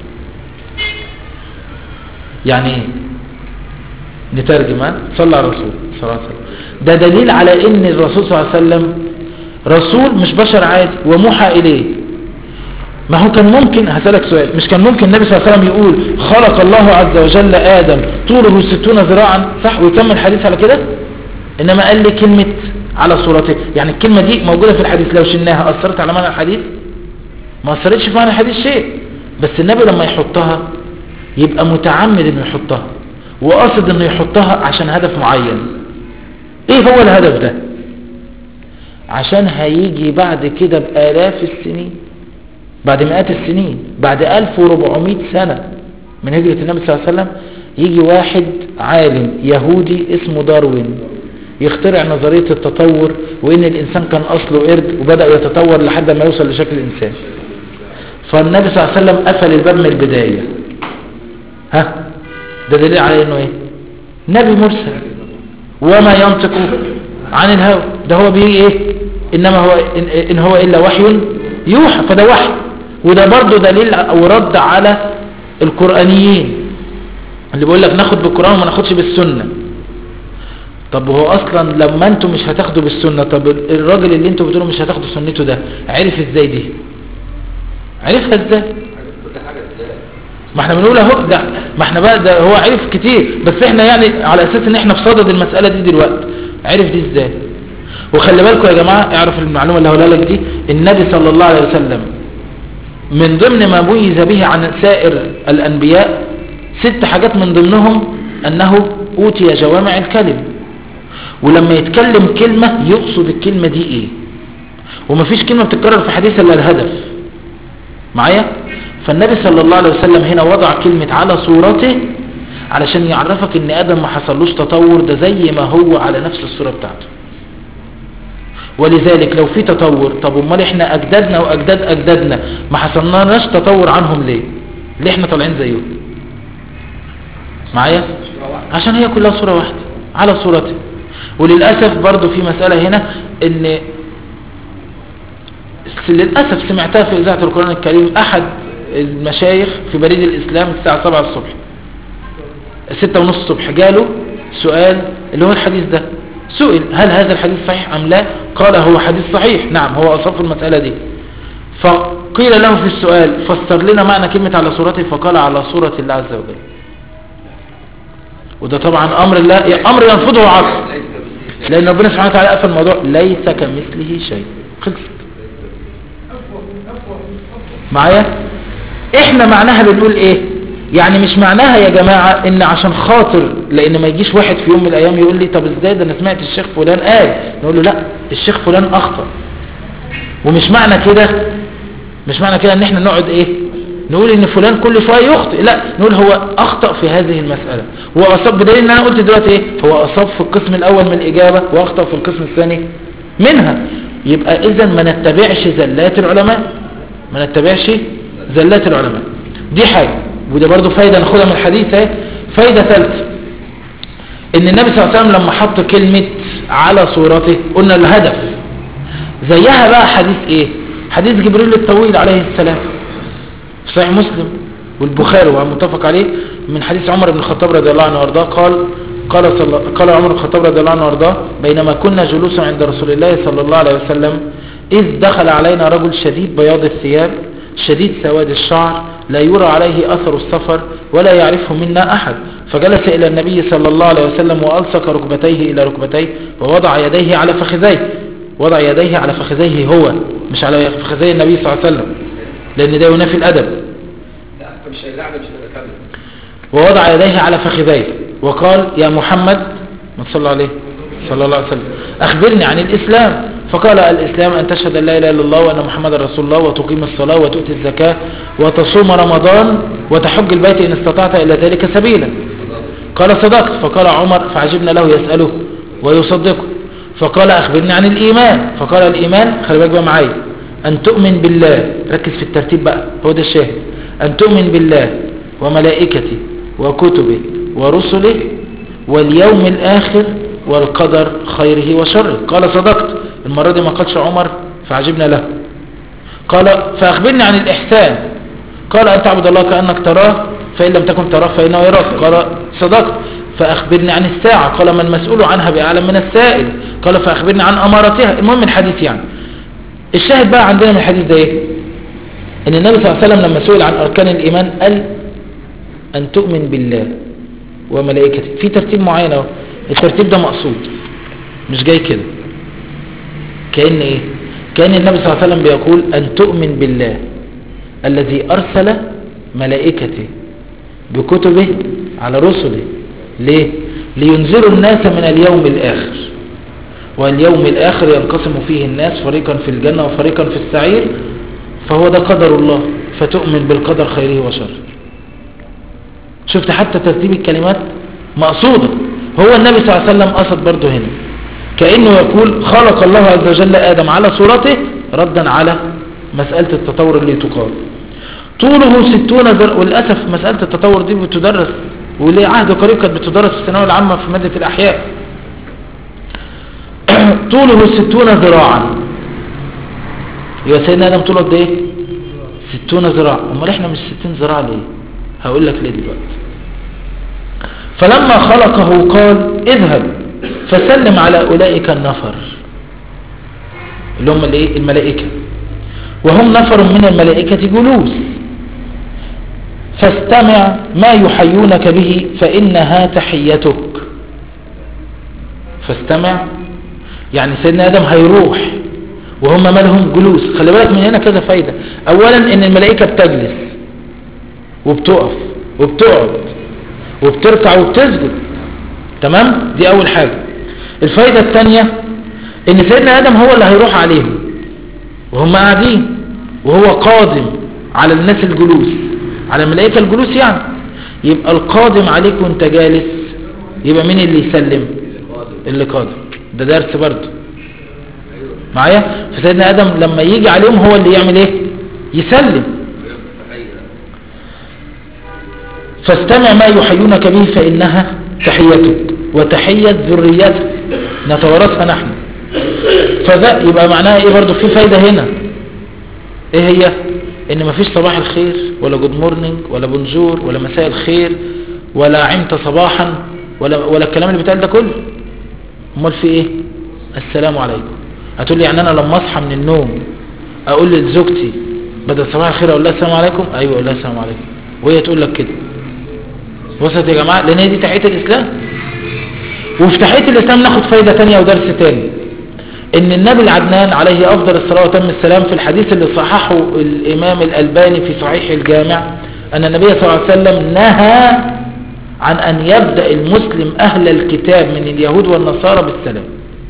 يعني ايه؟ نترجم، صلى على الرسول صلى الله عليه وسلم. ده دليل على ان الرسول صلى الله عليه وسلم رسول مش بشر عادي وموحى اليه. ما هو كان ممكن، هسألك سؤال، مش كان ممكن النبي صلى الله عليه وسلم يقول خلق الله عز وجل آدم طوله 60 ذراعا، صح، ويكمل الحديث على كده؟ انما قال لي كلمة على صورته، يعني الكلمة دي موجودة في الحديث، لو شلناها أثرت على معنى الحديث؟ ما أثرتش في معنى الحديث شيء، بس النبي لما يحطها يبقى متعمد انه يحطها وقصد انه يحطها عشان هدف معين. ايه هو الهدف ده؟ عشان هيجي بعد كده بآلاف السنين، بعد مئات السنين، بعد 1400 سنة من هجرة النبي صلى الله عليه وسلم، يجي واحد عالم يهودي اسمه داروين يخترع نظرية التطور، وان الانسان كان اصله قرد وبدأ يتطور لحد ما يوصل لشكل الانسان. فالنبي صلى الله عليه وسلم قفل الباب من البداية. ده دليل على انه ايه؟ نبي مرسل، وما ينطق عن الهوى، ده هو بيه ايه؟ انما هو إن هو الا وحي يوحى، فده وحي. وده برضو دليل او رد على القرآنيين اللي بيقول لك ناخد بالقرآن وما ناخدش بالسنة. طب هو اصلا لما انتم مش هتاخدوا بالسنة، طب الراجل اللي انتم بتقولوا مش هتاخدوا سنته ده عرف ازاي دي؟ عرفها ازاي؟ ما احنا بنقول اهو ده، ما احنا بقى ده هو عرف كتير، بس احنا يعني على اساس ان احنا في صدد المسألة دي دلوقتي. عرف دي ازاي؟ وخلي بالكم يا جماعة، اعرف المعلومة اللي هقولها لك دي، النبي صلى الله عليه وسلم من ضمن ما ميز به عن سائر الأنبياء 6 حاجات، من ضمنهم أنه أوتي جوامع الكلم، ولما يتكلم كلمة يقصد الكلمة دي إيه، ومفيش كلمة بتتكرر في حديث إلا الهدف معايا. فالنبي صلى الله عليه وسلم هنا وضع كلمة على صورته علشان يعرفك ان آدم ما حصلوش تطور، ده زي ما هو على نفس الصورة بتاعته. ولذلك لو في تطور، طب امال احنا اجدادنا واجداد اجدادنا ما حصلناش تطور عنهم ليه احنا طالعين زيهم معايا؟ عشان هي كلها صورة واحدة على صورته. وللأسف برضو في مسألة هنا، ان للأسف سمعتها في إذاعة القرآن الكريم، أحد المشايخ في بريد الإسلام الساعة 7 الصبح 6:30 الصبح جاله سؤال اللي هو الحديث ده، سئل هل هذا الحديث صحيح أم لا؟ قال هو حديث صحيح، نعم هو أصف المسألة دي. فقيل له في السؤال فسر لنا معنى كلمة على صورته، فقال على صورة الله عز وجل. وده طبعا أمر الله، أمر ينفضه عقل، لأن ربنا سبحانه وتعالى قفل الموضوع ليس كمثله شيء، خلصت معايا. احنا معناها بنقول ايه؟ يعني مش معناها يا جماعة ان عشان خاطر، لان ما يجيش واحد في يوم من الايام يقول لي طب ازاي ده انا سمعت الشيخ فلان قال، نقول له لا الشيخ فلان اخطأ. ومش معنى كده، مش معنى كده ان احنا نقعد ايه نقول ان فلان كل شوية يخطئ، لا نقول هو اخطأ في هذه المسألة، هو اصاب، بدليل ان انا قلت دلوقتي ايه، هو اصاب في القسم الاول من الاجابة واخطأ في القسم الثاني منها. يبقى اذا ما نتبعش زلات العلماء، ما نتبعش زلات العلماء، دي حاجة. وده برضو فايدة ناخدها من الحديث اهي. فايدة ثالثة، ان النبي صلى الله عليه وسلم لما حط كلمة على صورته قلنا الهدف، زيها بقى حديث ايه، حديث جبريل الطويل عليه السلام في صحيح مسلم والبخاري ومتفق عليه، من حديث عمر بن الخطاب رضي الله عنه وارضاه قال عمر بن الخطاب رضي الله عنه وارضاه بينما كنا جلوسا عند رسول الله صلى الله عليه وسلم إذ دخل علينا رجل شديد بياض الثياب شديد سواد الشعر لا يرى عليه أثر السفر ولا يعرفه منا أحد، فجلس إلى النبي صلى الله عليه وسلم وألصق ركبتيه إلى ركبتيه ووضع يديه على فخذيه، وضع يديه على فخذيه هو مش على فخذي النبي صلى الله عليه وسلم، لأن ده ينافي الأدب. ووضع يديه على فخذيه وقال يا محمد ما صلى عليه صلى الله عليه وسلم أخبرني عن الإسلام. فقال الإسلام أن تشهد أن لا إله إلا الله وأن محمد رسول الله وتقيم الصلاة وتؤتي الزكاة وتصوم رمضان وتحج البيت إن استطعت إلى ذلك سبيلا. قال صدقت. فقال عمر فعجبنا له يسأله ويصدقه. فقال أخبرني عن الإيمان. فقال الإيمان خلي بالك بقى معايا أن تؤمن بالله، ركز في الترتيب بقى هو ده الشاهد، أن تؤمن بالله وملائكته وكتبه ورسله واليوم الآخر والقدر خيره وشره. قال صدقت. المرة دي ما قالش عمر فعجبنا له. قال فأخبرني عن الإحسان. قال أن تعبد الله كأنك تراه فإن لم تكن تراه فإنه يراك. قال صدقت. فأخبرني عن الساعة. قال ما المسؤول عنها بأعلم من السائل. قال فأخبرني عن أمارتها. المهم الحديث يعني الشاهد بقى عندنا من الحديث ده ايه؟ ان النبي صلى الله عليه وسلم لما سئل عن أركان الإيمان قال أن تؤمن بالله وملائكته في ترتيب معين اهو، الترتيب ده مقصود مش جاي كده، كأن ايه، كأن النبي صلى الله عليه وسلم بيقول أن تؤمن بالله الذي أرسل ملائكته بكتبه على رسله. ليه؟ لينذروا الناس من اليوم الآخر، واليوم الآخر ينقسم فيه الناس فريقا في الجنة وفريقا في السعير، فهو ده قدر الله، فتؤمن بالقدر خيره وشره. شفت حتى ترتيب الكلمات مقصودة. هو النبي صلى الله عليه وسلم قصد برضه هنا كأنه يقول خلق الله عز وجل آدم على صورته ردا على مسألة التطور اللي تقال. طوله 60 ذراع، وللأسف مسألة التطور دي بتدرس وليه عهد قريب كانت بتدرس في الثانوية العامة في مادة الأحياء. طوله 60 ذراعا، يبقى سيدنا آدم طوله قد ايه؟ 60 ذراع. امال احنا مش 60 ذراع ليه؟ هقول لك ليه دلوقتي. فلما خلقه قال اذهب فسلم على أولئك النفر اللي هم الايه؟ الملائكة، وهم نفر من الملائكة جلوس، فاستمع ما يحيونك به فإنها تحيتك. فاستمع يعني سيدنا آدم هيروح وهم مالهم جلوس. خلي بالك من هنا كذا فايدة. اولا ان الملائكة بتجلس وبتقف وبتقعد وبتركع وبتسجد، تمام؟ دي اول حاجة. الفايدة الثانية ان سيدنا ادم هو اللي هيروح عليهم وهم قاعدين، وهو قادم على الناس الجلوس، على الملائكة الجلوس يعني. يبقى القادم عليك وانت جالس، يبقى مين اللي يسلم؟ اللي قادم. ده درس برضه معايا. فسيدنا ادم لما يجي عليهم هو اللي يعمل ايه؟ يسلم. فاستمع ما يحيونك به فإنها تحيتك وتحية ذريتك نتورثها نحن. فده يبقى معناها ايه برضو؟ في فايدة هنا. ايه هي؟ ان مفيش صباح الخير ولا جود مورنينج ولا بونجور ولا مساء الخير ولا عمت صباحا ولا الكلام اللي بيتقال ده كله. امال في ايه؟ السلام عليكم. هتقول لي يعني انا لما اصحى من النوم اقول لزوجتي بدل صباح الخير اقول لها السلام عليكم؟ ايوه اقول لها السلام عليكم، وهي تقول لك كده. وصلت يا جماعة؟ لان هي دي تحية الاسلام. وفي تحية الاسلام ناخد فايدة تانية ودرس تاني، ان النبي العدنان عليه افضل الصلاة وتم السلام في الحديث اللي صححه الامام الالباني في صحيح الجامع، ان النبي صلى الله عليه وسلم نهى عن ان يبدأ المسلم اهل الكتاب من اليهود والنصارى بالسلام.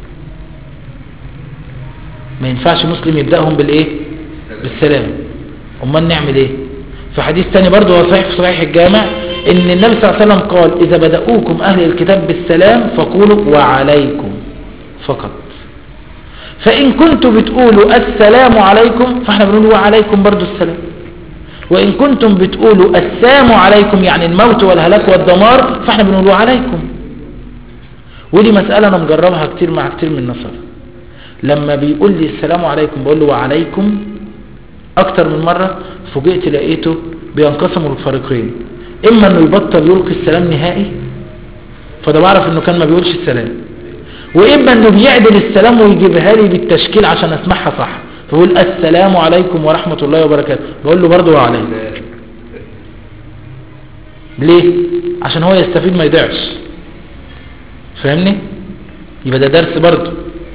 ما ينفعش مسلم يبدأهم بالايه؟ بالسلام. امال نعمل ايه؟ في حديث تاني برضه هو صحيح في صحيح الجامع، ان النبي صلى الله عليه وسلم قال اذا بدأوكم اهل الكتاب بالسلام فقولوا وعليكم فقط. فان كنتم بتقولوا السلام عليكم فاحنا بنقول وعليكم برضو السلام. وان كنتم بتقولوا السلام عليكم يعني الموت والهلاك والدمار فاحنا بنقول وعليكم. ودي مسألة انا مجربها كتير مع كتير من النصارى. لما بيقول لي السلام عليكم بقول له وعليكم اكتر من مرة، فوجئت لقيته بينقسموا لفريقين، اما انه يبطل يلقي السلام نهائي فده بعرف انه كان ما بيقولش السلام، واما انه بيعدل السلام ويجيبها لي بالتشكيل عشان اسمعها صح، فيقول السلام عليكم ورحمة الله وبركاته، بقول له برضه وعليكم. ليه؟ عشان هو يستفيد ما يضيعش. فاهمني؟ يبقى ده درس برضه.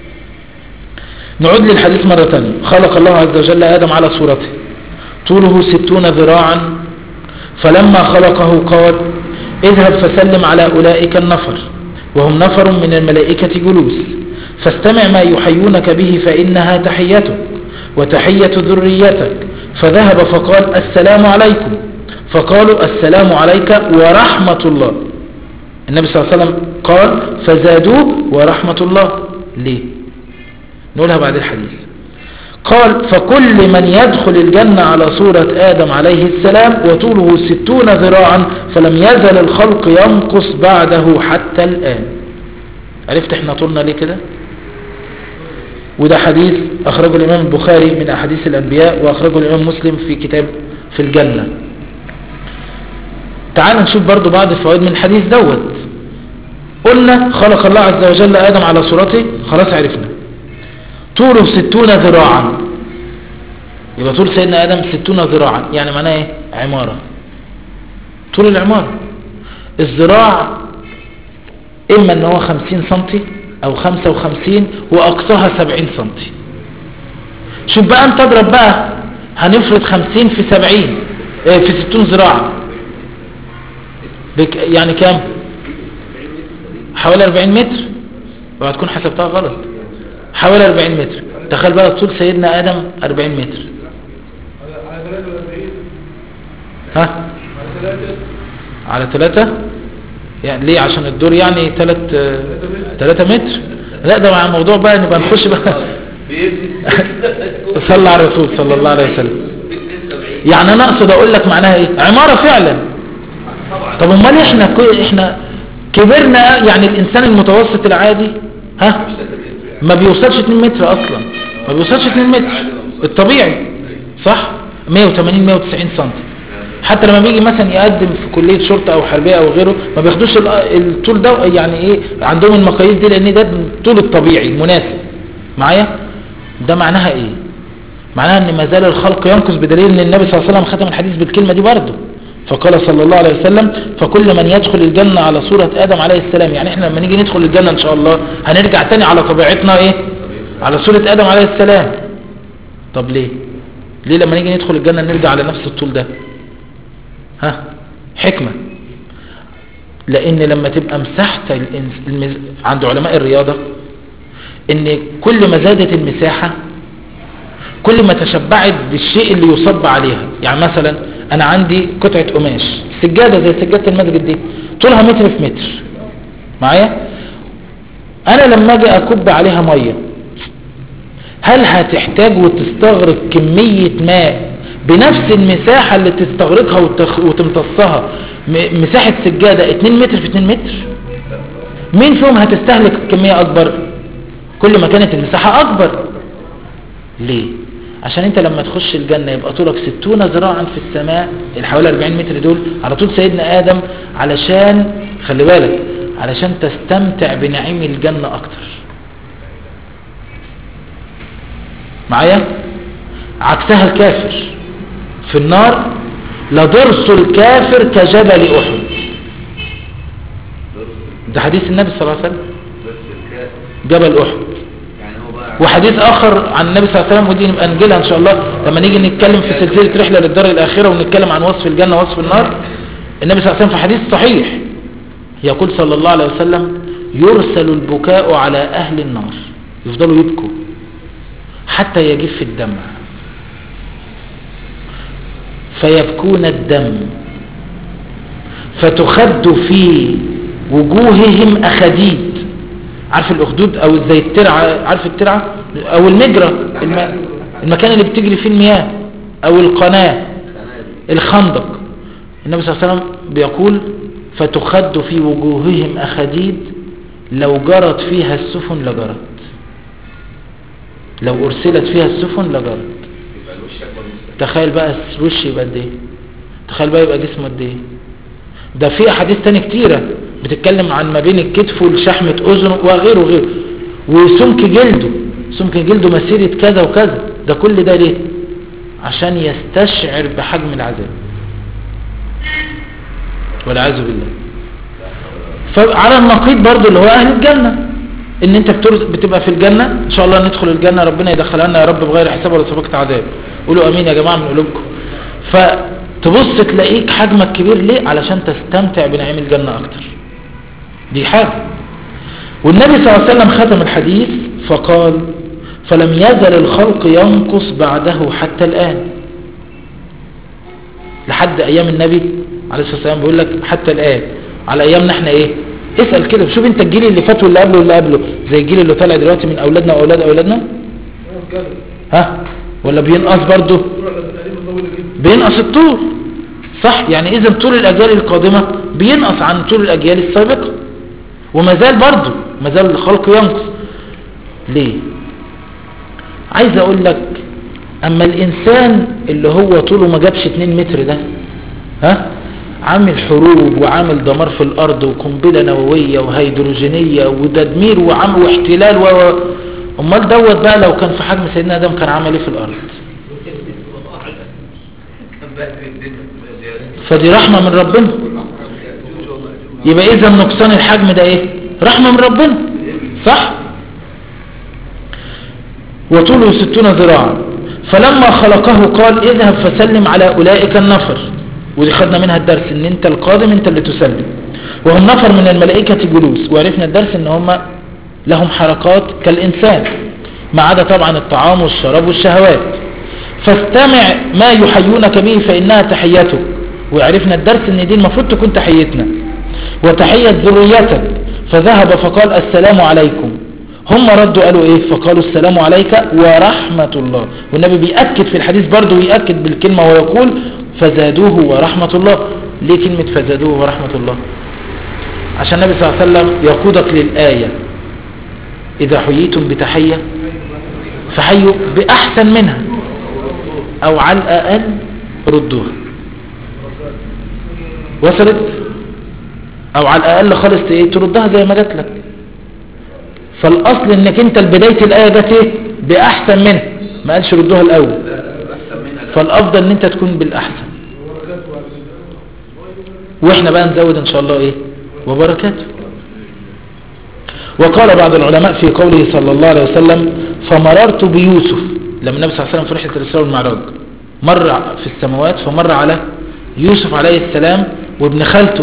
نعود للحديث مرة تانية. خلق الله عز وجل آدم على صورته طوله 60 ذراعا، فلما خلقه قال اذهب فسلم على أولئك النفر وهم نفر من الملائكة جلوس، فاستمع ما يحيونك به فإنها تحيتك وتحية ذريتك. فذهب فقال السلام عليكم، فقالوا السلام عليك ورحمة الله. النبي صلى الله عليه وسلم قال فزادوه ورحمة الله. ليه؟ نقولها بعد الحديث. قال فكل من يدخل الجنة على صورة آدم عليه السلام وطوله 60 ذراعا فلم يزل الخلق ينقص بعده حتى الآن. عرفت احنا طولنا ليه كده؟ وده حديث أخرجه الإمام البخاري من أحاديث الأنبياء، وأخرجه الإمام مسلم في كتاب في الجنة. تعال نشوف برضو بعض الفوائد من الحديث دوت. قلنا خلق الله عز وجل آدم على صورته، خلاص عرفنا. طوله 60 ذراعا، يبقى طول سيدنا آدم 60 ذراعا، يعني معناه ايه؟ عمارة. طول العمارة. الذراع اما ان هو 50 سنتي او 55 واقصاها 70 سنتي. شوف بقى انت اضرب بقى، هنفرض 50 في 70 في 60 ذراع يعني كام؟ حوالي 40 متر. وهتكون حسبتها غلط. حوالي 40 متر. تخيل بقى طول سيدنا آدم 40 متر. ها؟ على 3 يعني ليه؟ عشان الدور يعني 3 متر. لا ده مع الموضوع بقى نبقى نخش بقى صلى على الرسول صلى الله عليه وسلم. يعني انا اقصد اقول لك معناها ايه؟ عمارة فعلا. طب امال احنا كبرنا، يعني الانسان المتوسط العادي ها ما بيوصلش 2 متر اصلا، ما بيوصلش 2 متر الطبيعي صح؟ 180 190 سم. حتى لما بيجي مثلا يقدم في كلية شرطة او حربية او غيره ما بياخدوش الطول ده، يعني ايه عندهم المقاييس دي لان ده الطول الطبيعي المناسب معايا. ده معناها ايه؟ معناها ان ما زال الخلق ينقص، بدليل ان النبي صلى الله عليه وسلم ختم الحديث بالكلمة دي برضه، فقال صلى الله عليه وسلم فكل من يدخل الجنة على صورة آدم عليه السلام. يعني احنا لما نيجي ندخل الجنة ان شاء الله هنرجع تاني على طبيعتنا ايه؟ على صورة آدم عليه السلام. طب ليه لما نيجي ندخل الجنة نرجع على نفس الطول ده؟ حكمة. لان لما تبقى مساحة عند علماء الرياضة ان كل ما زادت المساحة كل ما تشبعت بالشيء اللي يصب عليها. يعني مثلا انا عندي قطعة قماش سجادة زي سجادة المسجد دي طولها متر في متر معايا، انا لما اجي اكب عليها مية هل هتحتاج وتستغرق كمية ماء بنفس المساحة اللي تستغرقها وتمتصها مساحة سجادة 2 متر في 2 متر؟ مين فيهم هتستهلك كمية اكبر؟ كل ما كانت المساحة اكبر. ليه؟ عشان انت لما تخش الجنة يبقى طولك 60 ذراعا في السماء، الحوالي 40 متر دول على طول سيدنا آدم، علشان خلي بالك علشان تستمتع بنعيم الجنة اكتر معايا. عكسها الكافر في النار، لضرس الكافر كجبل أحد. ده حديث النبي صلى الله عليه وسلم، جبل أحد. وحديث آخر عن النبي صلى الله عليه وسلم ودي نبقى نجيلها إن شاء الله لما نيجي نتكلم في سلسلة رحلة للدار الآخرة ونتكلم عن وصف الجنة ووصف النار. النبي صلى الله عليه وسلم في حديث صحيح يقول صلى الله عليه وسلم: يرسل البكاء على أهل النار، يفضلوا يبكوا حتى يجف الدمع، فيبكون الدم، فتخد في وجوههم أخديد. عارف الأخدود أو زي الترعة، عارف الترعة أو المجرى، المكان اللي بتجري فيه المياه، أو القناة، الخندق. النبي صلى الله عليه وسلم بيقول: فتخد في وجوههم أخديد لو جرت فيها السفن لجرت، لو أرسلت فيها السفن لجرت. تخيل بقى الوش يبقى قد ايه، تخيل بقى يبقى جسمه قد ايه. ده في احاديث تاني كتيرة بتتكلم عن ما بين الكتف والشحمة اذنه وغيره وغيره. وسمك جلده مسيرة كذا وكذا. ده كل ده ليه؟ عشان يستشعر بحجم العذاب والعياذ بالله. فعلى النقيض برضو اللي هو اهل الجنة، ان انت بتبقى في الجنة ان شاء الله ندخل الجنة، ربنا يدخلها لنا يا رب بغير حساب ولا سابقة عذاب. قولوا امين يا جماعة من قلوبكم. فتبص تلاقيك حجمك كبير ليه؟ علشان تستمتع بنعيم الجنة اكتر. دي حاجة. والنبي صلى الله عليه وسلم ختم الحديث فقال: فلم يزل الخلق ينقص بعده حتى الآن. لحد ايام النبي عليه الصلاة والسلام بيقول لك حتى الآن. على ايامنا احنا ايه؟ اسأل كده شوف انت الجيل اللي فات واللي قبله واللي قبله زي الجيل اللي طالع دلوقتي من اولادنا واولاد اولادنا، ولا بينقص برضه؟ بينقص الطول، صح؟ يعني اذا طول الاجيال القادمة بينقص عن طول الاجيال السابقة، وما زال برضه ما زال الخلق ينقص. ليه؟ عايز اقول لك اما الانسان اللي هو طوله ما جابش 2 متر ده عامل حروب وعامل دمار في الارض وقنبله نوويه وهيدروجينيه وتدمير واحتلال امال دوت بقى لو كان في حجم سيدنا ادم كان عمل ايه في الارض؟ فدي رحمه من ربنا. يبقى اذا نقصان الحجم ده ايه؟ رحمه من ربنا، صح؟ وطوله 60 ذراعا. فلما خلقه قال: اذهب فسلم على اولئك النفر. ودي خدنا منها الدرس ان انت القادم انت اللي تسلم. وهم نفر من الملائكة جلوس. وعرفنا الدرس ان هم لهم حركات كالانسان ما عدا طبعا الطعام والشراب والشهوات. فاستمع ما يحيونك به فانها تحيتك. وعرفنا الدرس ان دي المفروض تكون تحيتنا وتحية ذريتك. فذهب فقال: السلام عليكم. هم ردوا قالوا ايه؟ فقالوا: السلام عليك ورحمة الله. والنبي بيأكد في الحديث برضو ويأكد بالكلمة ويقول: فزادوه ورحمة الله. ليه كلمة فزادوه ورحمة الله؟ عشان النبي صلى الله عليه وسلم يقودك للآية: إذا حييتم بتحية فحيوا بأحسن منها أو على الأقل ردوها. وصلت؟ أو على الأقل خالص ايه؟ تردها زي ما جات لك. فالأصل انك انت البداية الآية جات ايه؟ بأحسن منها، ما قالش ردوها الأول. فالأفضل ان انت تكون بالأحسن. واحنا بقى نزود ان شاء الله ايه؟ وبركاته. وقال بعض العلماء في قوله صلى الله عليه وسلم: فمررت بيوسف لما النبي صلى الله عليه وسلم في رحلة الإسراء والمعراج مر في السماوات، فمر على يوسف عليه السلام وابن خالته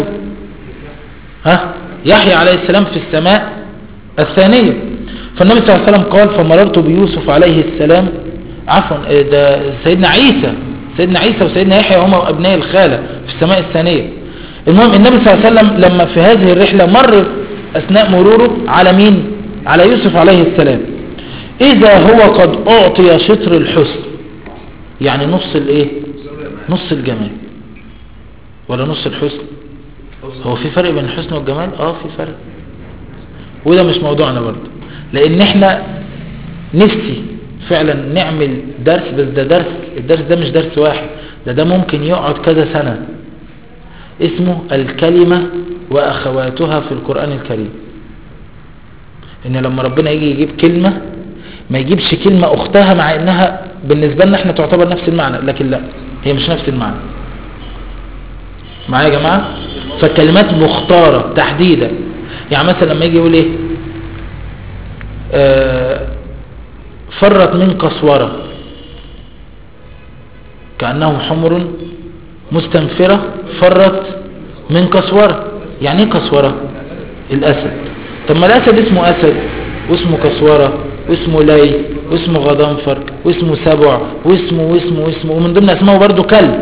يحيى عليه السلام في السماء الثانية. فالنبي صلى الله عليه وسلم قال فمررت بيوسف عليه السلام، عفوا ده سيدنا عيسى وسيدنا يحيى هما ابناء الخالة في السماء الثانية. المهم النبي صلى الله عليه وسلم لما في هذه الرحلة مر أثناء مروره على مين؟ على يوسف عليه السلام، إذا هو قد أعطي شطر الحسن، يعني نص الايه؟ نص الجمال ولا نص الحسن؟ هو في فرق بين الحسن والجمال؟ في فرق، وده مش موضوعنا برضه، لان احنا نفسي فعلا نعمل درس، بس ده الدرس ده مش درس واحد، ده ممكن يقعد كذا سنة، اسمه الكلمة واخواتها في القرآن الكريم. ان لما ربنا يجي يجيب كلمة ما يجيبش كلمة اختها، مع انها بالنسبة لنا احنا تعتبر نفس المعنى، لكن لا، هي مش نفس المعنى. معايا يا جماعة؟ فالكلمات مختارة تحديدا. يعني مثلا لما يجي يقول ايه فرت من قسورة كأنهم حمر مستنفرة فرت من قسورة. يعني ايه قسورة؟ الاسد. طب ما الاسد اسمه اسد واسمه قسورة واسمه لي واسمه غضنفر واسمه سبع واسمه ومن ضمن اسمه برضو كلب.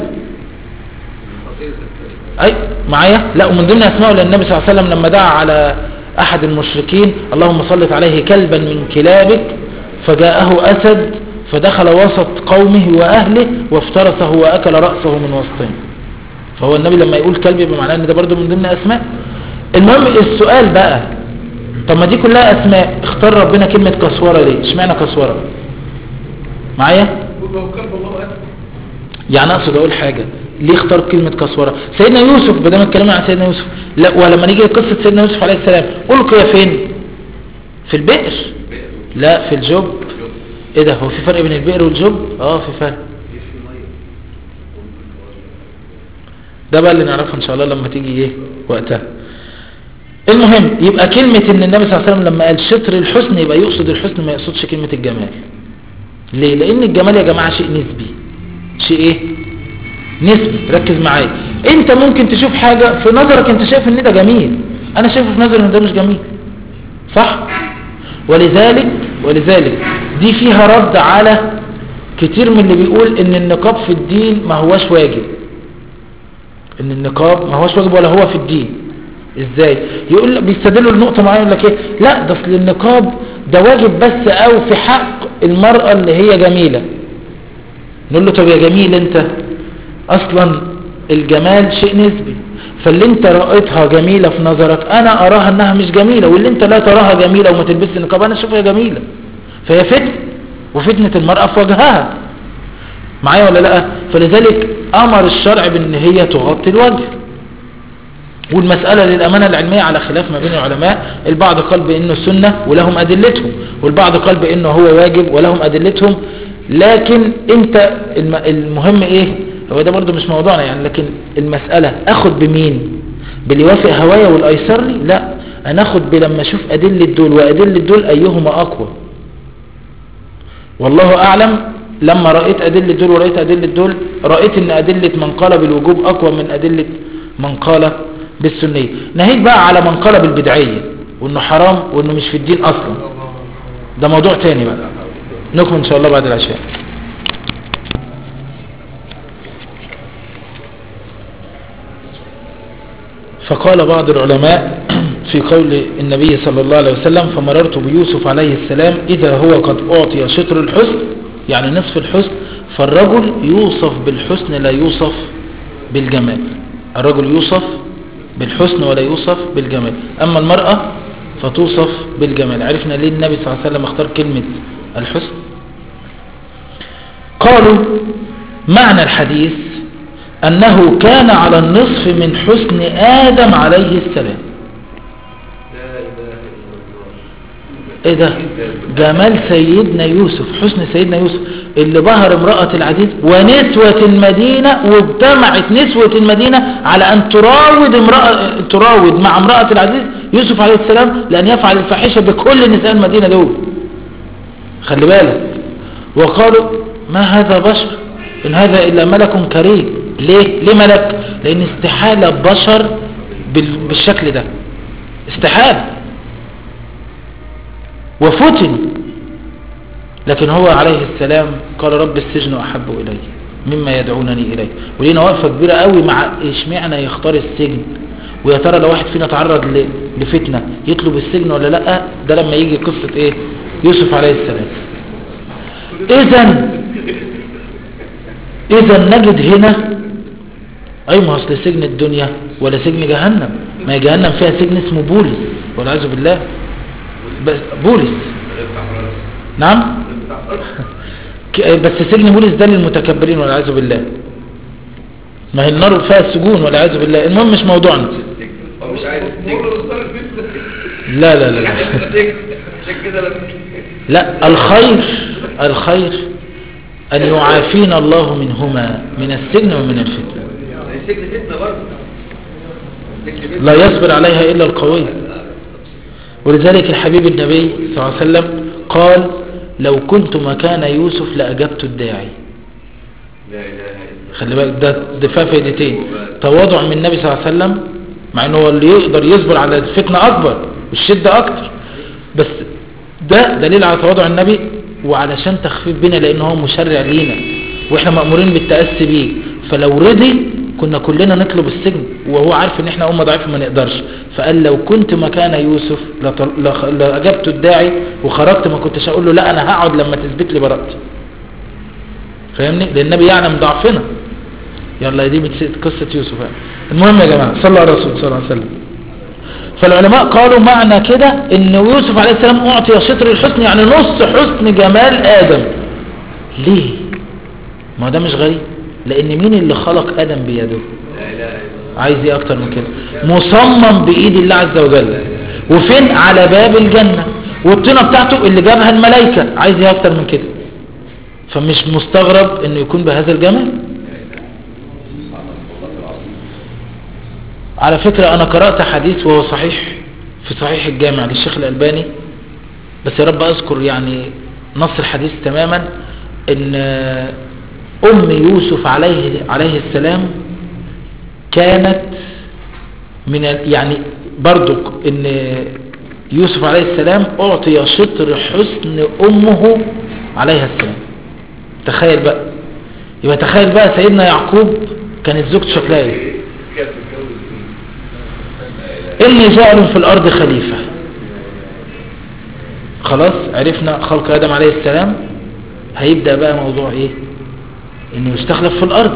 اي معايا؟ لا، ومن ضمن اسمه لان النبي صلى الله عليه وسلم لما دعا على احد المشركين اللهم صلت عليه كلبا من كلابك فجاءه اسد فدخل وسط قومه واهله وافترسه واكل رأسه من وسطهم. فهو النبي لما يقول كلب يبقى معناه ان ده برضو من ضمن اسماء. المهم السؤال بقى، طب ما دي كلها اسماء، اختار ربنا كلمة قسورة ليه؟ اشمعنى قسورة؟ معايا؟ يعني اقصد اقول حاجة، ليه اختار كلمة قسورة؟ سيدنا يوسف بدل ما اتكلمنا عن سيدنا يوسف، لا، ولما نيجي قصة سيدنا يوسف عليه السلام ألقي فين؟ في البئر؟ لا، في الجب. ايه ده، هو في فرق بين البئر والجب؟ في فرق. ده بقى اللي نعرفه ان شاء الله لما تيجي ايه وقتها. المهم يبقى كلمة ان النبي صلى الله عليه وسلم لما قال شطر الحسن يبقى يقصد الحسن، ما يقصدش كلمة الجمال. ليه؟ لان الجمال يا جماعة شيء نسبي. شيء ايه؟ نسبي. ركز معايا، انت ممكن تشوف حاجة في نظرك انت شايف ان ده جميل، انا شايفه في نظري ان ده مش جميل، صح؟ ولذلك دي فيها رد على كتير من اللي بيقول ان النقاب في الدين ما هوش واجب. ان النقاب ما هوش واجب ولا هو في الدين. ازاي؟ يقول بيستدلوا لنقطة معينة، يقول لك ايه، لا ده اصل النقاب ده واجب بس او في حق المرأة اللي هي جميلة. نقول له طب يا جميل، انت اصلا الجمال شيء نسبي، فاللي انت رأيتها جميلة في نظرك انا اراها انها مش جميلة، واللي انت لا تراها جميلة وما تلبسش النقاب انا اشوفها جميلة. فهي فتنة، وفتنة المرأة في وجهها. معايا ولا لا؟ فلذلك امر الشرع بان هي تغطي الوجه. والمسألة للأمانة العلمية على خلاف ما بين العلماء، البعض قال بانه سنة ولهم ادلتهم، والبعض قال بانه هو واجب ولهم ادلتهم. لكن انت المهم ايه، هو ده برضو مش موضوعنا يعني، لكن المسألة اخد بمين؟ باللي يوافق هوايا والايسر لي؟ لا، انا اخد لما اشوف ادلة دول وادلة دول ايهما اقوى. والله اعلم، لما رأيت ادلة دول ورأيت ادلة دول، رأيت ان ادلة من قال بالوجوب اقوى من ادلة من قال بالسنية. نهيت بقى على من قال بالبدعية وانه حرام وانه مش في الدين اصلا، ده موضوع تاني بقى نكمل ان شاء الله بعد العشاء. فقال بعض العلماء في قول النبي صلى الله عليه وسلم فمررت بيوسف عليه السلام إذا هو قد أعطي شطر الحسن، يعني نصف الحسن، فالرجل يوصف بالحسن لا يوصف بالجمال. الرجل يوصف بالحسن ولا يوصف بالجمال، أما المرأة فتوصف بالجمال. عرفنا ليه النبي صلى الله عليه وسلم اختار كلمة الحسن. قالوا معنى الحديث أنه كان على النصف من حسن آدم عليه السلام. ايه ده؟ جمال سيدنا يوسف، حسن سيدنا يوسف اللي بهر امرأة العزيز ونسوة المدينة، واجتمعت نسوة المدينة على أن تراود مع امرأة العزيز يوسف عليه السلام لأن يفعل الفاحشة بكل نساء المدينة دول. خلي بالك، وقالوا ما هذا بشر إن هذا إلا ملك كريم. ليه ملك؟ لأن استحالة بشر بالشكل ده، استحالة، وفتن. لكن هو عليه السلام قال رب السجن أحب إلي مما يدعونني إليه. ولينا وقفة كبيرة قوي مع إشمعنا يختار السجن، ويا ترى لو واحد فينا تعرض لفتنة يطلب السجن ولا لا. ده لما يجي قصة ايه يوسف عليه السلام. اذا نجد هنا ما اصل سجن الدنيا ولا سجن جهنم. ما جهنم فيها سجن اسمه بولس والعياذ بالله. بس بولس نعم بس سجن بولس ده للمتكبرين والعياذ بالله. ما هي النار فيها سجون والعياذ بالله. المهم مش موضوعنا. لا لا لا لا الخير أن يعافينا الله منهما، من السجن ومن الفتنة. لا يصبر عليها إلا القوي. ولذلك الحبيب النبي صلى الله عليه وسلم قال لو كنت مكان يوسف لأجبت الداعي. خلي بالك ده فيها فائدتين. تواضع من النبي صلى الله عليه وسلم، مع انه هو اللي يقدر يصبر على الفتنة اكبر والشدة اكتر، بس ده دليل على تواضع النبي وعلشان تخفيف بنا، لانه هو مشرع لينا واحنا مأمورين بالتأسي بيه. فلو رضي كنا كلنا نطلب السجن، وهو عارف ان احنا امة ضعيفة ما نقدرش. فقال لو كنت مكان يوسف لأجبت الداعي وخرجت، ما كنتش اقول له لا انا هقعد لما تثبت لي براءتي. فاهمني؟ لان النبي يعلم ضعفنا. يلا دي قصة يوسف. المهم يا جماعة صلى الله على الرسول صلى الله عليه وسلم. فالعلماء قالوا معنى كده ان يوسف عليه السلام اعطي شطر الحسن، يعني نص حسن جمال ادم. ليه؟ ما ده مش غريب، لان مين اللي خلق ادم بيده؟ عايز ايه اكتر من كده؟ مصمم بايد الله عز وجل. وفين؟ على باب الجنة، والطينة بتاعته اللي جابها الملائكة. عايز ايه اكتر من كده؟ فمش مستغرب انه يكون بهذا الجمال. على فكرة انا قرأت حديث وهو صحيح في صحيح الجامع للشيخ الألباني، بس يا رب اذكر يعني نص الحديث تماما. ان ام يوسف عليه السلام كانت من يعني برضك ان يوسف عليه السلام اعطي شطر حسن امه عليها السلام. تخيل بقى. يبقى تخيل بقى سيدنا يعقوب كانت زوجته شكلها ايه؟ إني جاعل في الأرض خليفة. خلاص عرفنا خلق آدم عليه السلام. هيبدأ بقى موضوع إيه؟ إنه يستخلف في الأرض.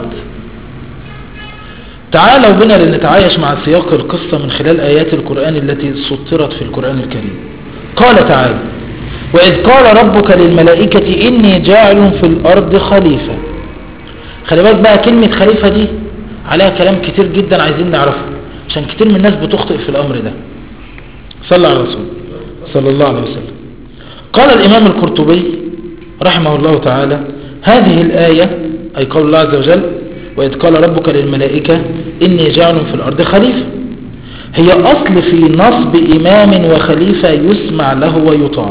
تعالوا بنا لنتعايش مع سياق القصة من خلال آيات القرآن التي سطرت في القرآن الكريم. قال تعالى وإذ قال ربك للملائكة إني جاعل في الأرض خليفة. خلي بالك بقى كلمة خليفة دي عليها كلام كتير جدا عايزين نعرفه، عشان كتير من الناس بتخطئ في الأمر ده. صلى على الرسول صلى الله عليه وسلم. قال الإمام القرطبي رحمه الله تعالى هذه الآية أي قول الله عز وجل وإذ قال ربك للملائكة إني جاعل في الأرض خليفة، هي أصل في نصب إمام وخليفة يسمع له ويطاع.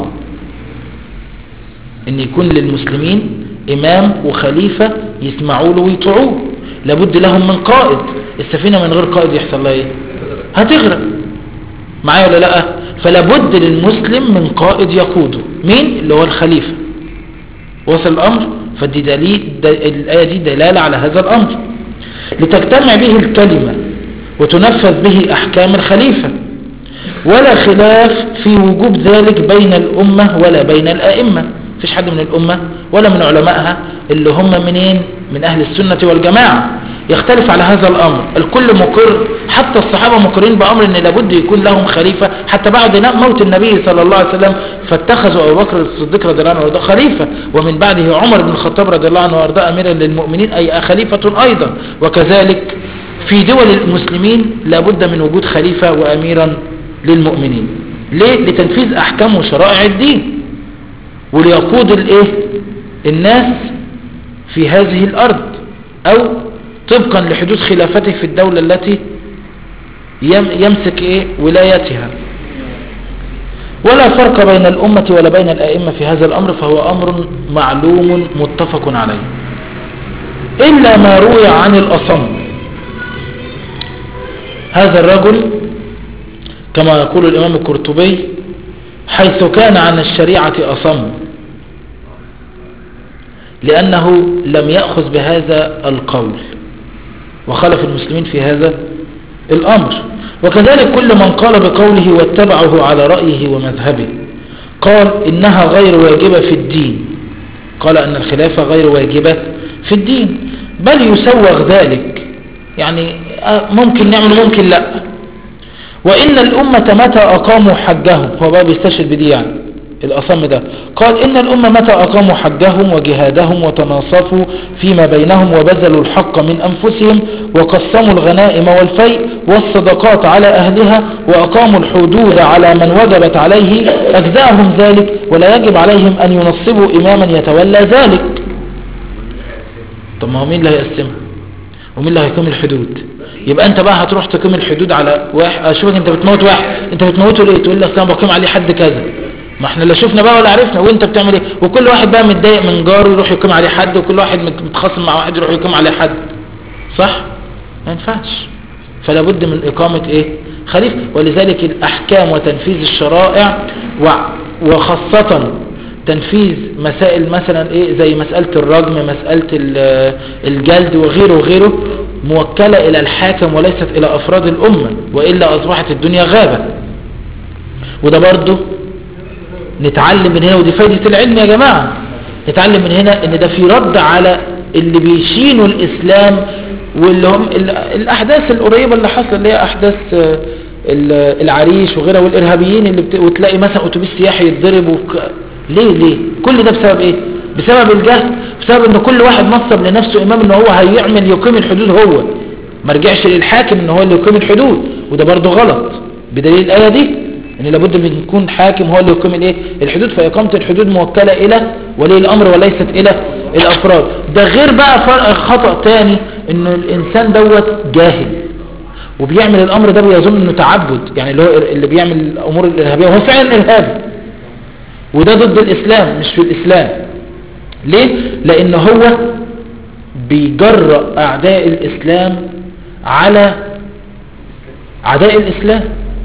إن يكون للمسلمين إمام وخليفة يسمعوا له ويطاعوه. لابد لهم من قائد. السفينة من غير قائد يحصل لها ايه؟ هتغرق. معايا ولا لا؟ فلابد للمسلم من قائد يقوده. مين؟ اللي هو الخليفة. وصل الأمر؟ فدي الآية دي دلالة على هذا الأمر لتجتمع به الكلمة وتنفذ به أحكام الخليفة، ولا خلاف في وجوب ذلك بين الأمة ولا بين الآئمة. فيش حد من الأمة ولا من علمائها اللي هم منين؟ من أهل السنة والجماعة يختلف على هذا الأمر. الكل مقر، حتى الصحابة مقرين بأمر أن لابد يكون لهم خليفة. حتى بعد موت النبي صلى الله عليه وسلم فاتخذوا أبو بكر الصديق رضي الله عنه وارضاه خليفة، ومن بعده عمر بن الخطاب رضي الله عنه وارضاه أميرا للمؤمنين أي خليفة أيضا. وكذلك في دول المسلمين لابد من وجود خليفة وأميرا للمؤمنين. ليه؟ لتنفيذ أحكام وشرائع الدين وليقود الناس في هذه الأرض، أو طبقا لحدود خلافته في الدولة التي يمسك ولايتها. ولا فرق بين الأمة ولا بين الأئمة في هذا الأمر، فهو أمر معلوم متفق عليه، إلا ما روي عن الأصم. هذا الرجل كما يقول الإمام القرطبي حيث كان عن الشريعة أصم، لأنه لم يأخذ بهذا القول وخالف المسلمين في هذا الأمر. وكذلك كل من قال بقوله واتبعه على رأيه ومذهبه قال إنها غير واجبة في الدين، قال أن الخلافة غير واجبة في الدين، بل يسوغ ذلك، يعني ممكن نعمل ممكن لا. وإن الأمة متى أقاموا حجهم، هو بقى بيستشهد بدي يعني الأصم ده، قال إن الأمة متى أقاموا حجهم وجهادهم وتناصفوا فيما بينهم وبذلوا الحق من أنفسهم وقسموا الغنائم والفيء والصدقات على أهلها وأقاموا الحدود على من وجبت عليه أجزاهم ذلك، ولا يجب عليهم أن ينصبوا إماما يتولى ذلك. طب ما هو مين اللي هيقسمها ومين اللي هيقيم الحدود؟ يبقى انت بقى هتروح تقيم الحدود على واحد. اشوفك انت بتموت واحد، انت بتموته ليه؟ تقول لي اصل انا بقيم عليه حد كذا. ما احنا لا شفنا بقى ولا عرفنا، وانت بتعمل ايه؟ وكل واحد بقى متضايق من جاره يروح يقيم عليه حد، وكل واحد متخاصم مع واحد يروح يقيم عليه حد، صح؟ ما ينفعش. فلا بد من اقامه ايه؟ خليفه. ولذلك الاحكام وتنفيذ الشرائع وخاصه تنفيذ مسائل مثلا ايه زي مسألة الرجم، مسألة الجلد وغيره وغيره، موكلة الى الحاكم وليست الى افراد الامة، وإلا اصبحت الدنيا غابة. وده برضو نتعلم من هنا، ودي فايدة العلم يا جماعة، نتعلم من هنا ان ده في رد على اللي بيشينوا الاسلام، واللي هم الاحداث القريبة اللي حصل، اللي هي احداث العريش وغيرها، والارهابيين اللي وتلاقي مثلا اتوبيس سياحي يتضرب ليه كل ده بسبب ايه؟ بسبب الجهل، بسبب ان كل واحد نصب لنفسه امام ان هو هيعمل يقيم الحدود، هو ما رجعش للحاكم ان هو اللي يقيم الحدود. وده برضه غلط، بدليل الايه دي ان لابد من يكون حاكم هو اللي يقيم الايه؟ الحدود. فاقامه الحدود موكله الى ولي الامر وليست الى الافراد. ده غير بقى خطأ تاني، ان الانسان دوت جاهل وبيعمل الامر ده بيظن انه تعبد، يعني اللي بيعمل الامور الارهابيه هو فعلا ارهابي، وده ضد الإسلام مش في الإسلام. ليه؟ لأن هو بيجرأ أعداء الإسلام على أعداء الإسلام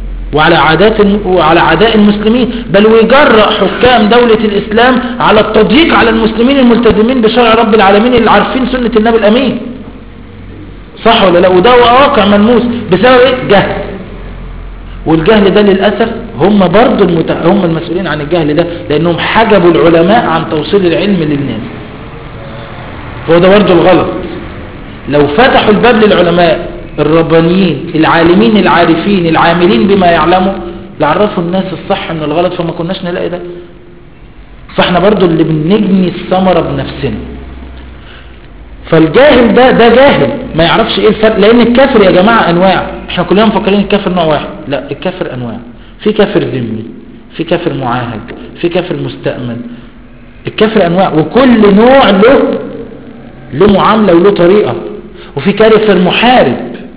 وعلى عداء المسلمين، بل ويجرأ حكام دولة الإسلام على التضييق على المسلمين الملتزمين بشرع رب العالمين اللي عارفين سنة النبي الأمين، صح ولا لا؟ وده واقع ملموس بسبب ايه؟ جهل. والجهل ده للأسف هم برضو هم المسؤولين عن الجهل ده، لأنهم حجبوا العلماء عن توصيل العلم للناس. فهو ده برضو الغلط. لو فتحوا الباب للعلماء الربانيين العالمين العارفين العاملين بما يعلموا لعرفوا الناس الصح من الغلط، فما كناش نلاقي ده. فاحنا برضو اللي بنجني الثمرة بنفسنا. فالجاهل ده جاهل ما يعرفش ايه الفرق، لان الكافر يا جماعة انواع. احنا كلنا مفكرين الكافر نوع واحد، لا، الكافر انواع. في كافر ذمي، في كافر معاهد، في كافر مستأمن. الكافر انواع، وكل نوع له معاملة وله طريقة. وفي كافر محارب،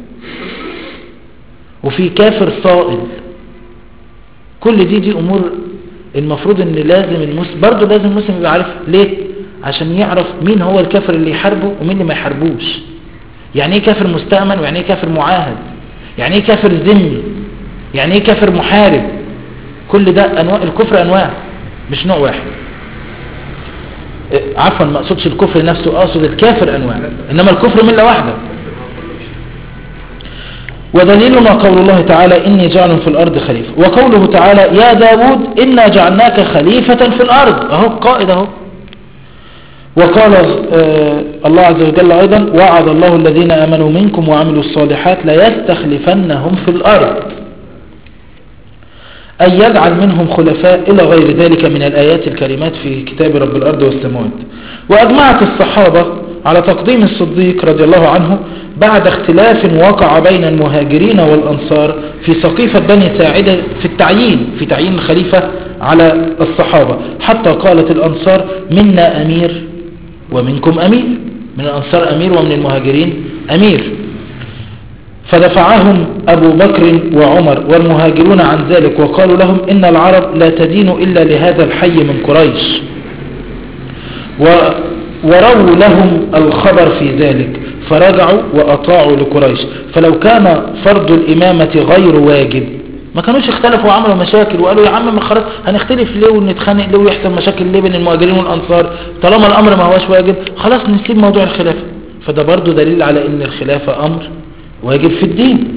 وفي كافر صائل. كل دي امور المفروض ان لازم المسلم برضه لازم المسلم يبقى عارف. ليه؟ عشان يعرف مين هو الكافر اللي يحاربه ومين اللي ما يحاربوش. يعني ايه كافر مستأمن، ويعني ايه كافر معاهد، يعني ايه كافر ذمي، يعني ايه كافر محارب. كل ده انواع الكفر، انواع مش نوع واحد. عفوا ما اقصدش الكفر نفسه، اقصد الكافر انواع، انما الكفر ملة واحدة. ودليلنا قول الله تعالى إني جعل في الأرض خليفة، وقوله تعالى يا داود إنا جعلناك خليفة في الأرض، اهو قائد اهو. وقال الله عز وجل أيضا وعد الله الذين آمنوا منكم وعملوا الصالحات لا يستخلفنهم في الأرض، أن يجعل منهم خلفاء إلى غير ذلك من الآيات الكريمات في كتاب رب الأرض والسماوات. وأجمعت الصحابة على تقديم الصديق رضي الله عنه بعد اختلاف وقع بين المهاجرين والأنصار في سقيفة بني ساعدة في تعيين الخليفة على الصحابة، حتى قالت الأنصار منا أمير ومنكم أمير، من الأنصار أمير ومن المهاجرين أمير. فدفعهم أبو بكر وعمر والمهاجرون عن ذلك وقالوا لهم إن العرب لا تدين إلا لهذا الحي من قريش، وروا لهم الخبر في ذلك فرجعوا وأطاعوا لقريش. فلو كان فرض الإمامة غير واجب ما كانوش اختلفوا وعملوا مشاكل وقالوا يا عم ما خلاص هنختلف ليه ونتخانق ليه ويحصل مشاكل ليه بين المهاجرين والأنصار طالما الأمر ما هوش واجب خلاص نسيب موضوع الخلافة. فده برضو دليل على ان الخلافة أمر واجب في الدين،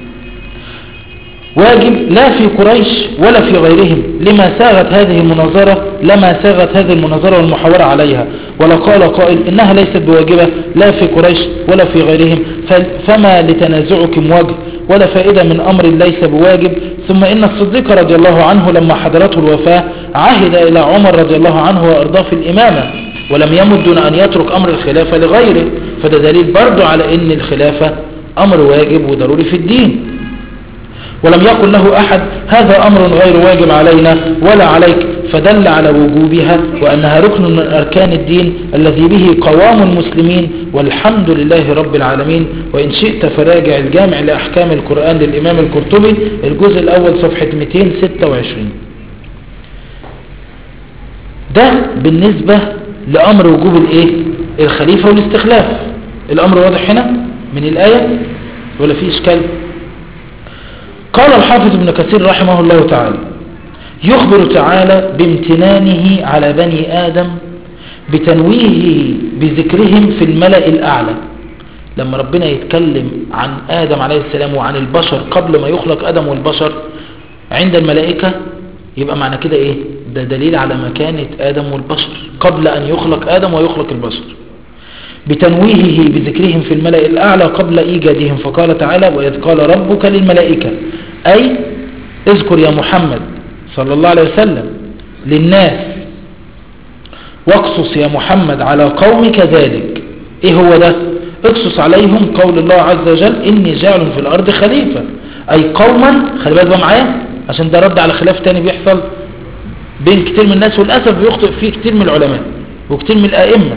واجب لا في قريش ولا في غيرهم لما ساغت هذه المناظرة والمحاورة عليها، ولا قال قائل إنها ليست بواجبة لا في قريش ولا في غيرهم، فما لتنازعكم وجه ولا فائدة من أمر ليس بواجب. ثم إن الصديق رضي الله عنه لما حضرته الوفاة عهد إلى عمر رضي الله عنه وأرضاه في الإمامة ولم يمد دون أن يترك أمر الخلافة لغيره، فده دليل برضو على إن الخلافة أمر واجب وضروري في الدين. ولم يقل له أحد هذا أمر غير واجب علينا ولا عليك، فدل على وجوبها وأنها ركن من أركان الدين الذي به قوام المسلمين والحمد لله رب العالمين. وإن شئت فراجع الجامع لأحكام القرآن للإمام القرطبي الجزء الأول صفحة 226. ده بالنسبة لأمر وجوب الخليفة والاستخلاف. الأمر واضح هنا من الآية ولا في إشكال؟ قال الحافظ ابن كثير رحمه الله تعالى يخبر تعالى بامتنانه على بني آدم بتنويهه بذكرهم في الملأ الأعلى. لما ربنا يتكلم عن آدم عليه السلام وعن البشر قبل ما يخلق آدم والبشر عند الملائكة يبقى معنى كده ده دليل على مكانة آدم والبشر قبل أن يخلق آدم ويخلق البشر، بتنويهه بذكرهم في الملأ الأعلى قبل إيجادهم. فقال تعالى وإذ قال ربك للملائكة أي اذكر يا محمد صلى الله عليه وسلم للناس واقصص يا محمد على قومك ذلك. هو ده؟ اقصص عليهم قول الله عز وجل إني جاعل في الأرض خليفة، أي قوما. خلي بالك بقى معايا عشان ده رد على خلاف تاني بيحصل بين كتير من الناس والأسف بيخطئ فيه كتير من العلماء وكتير من الآئمة.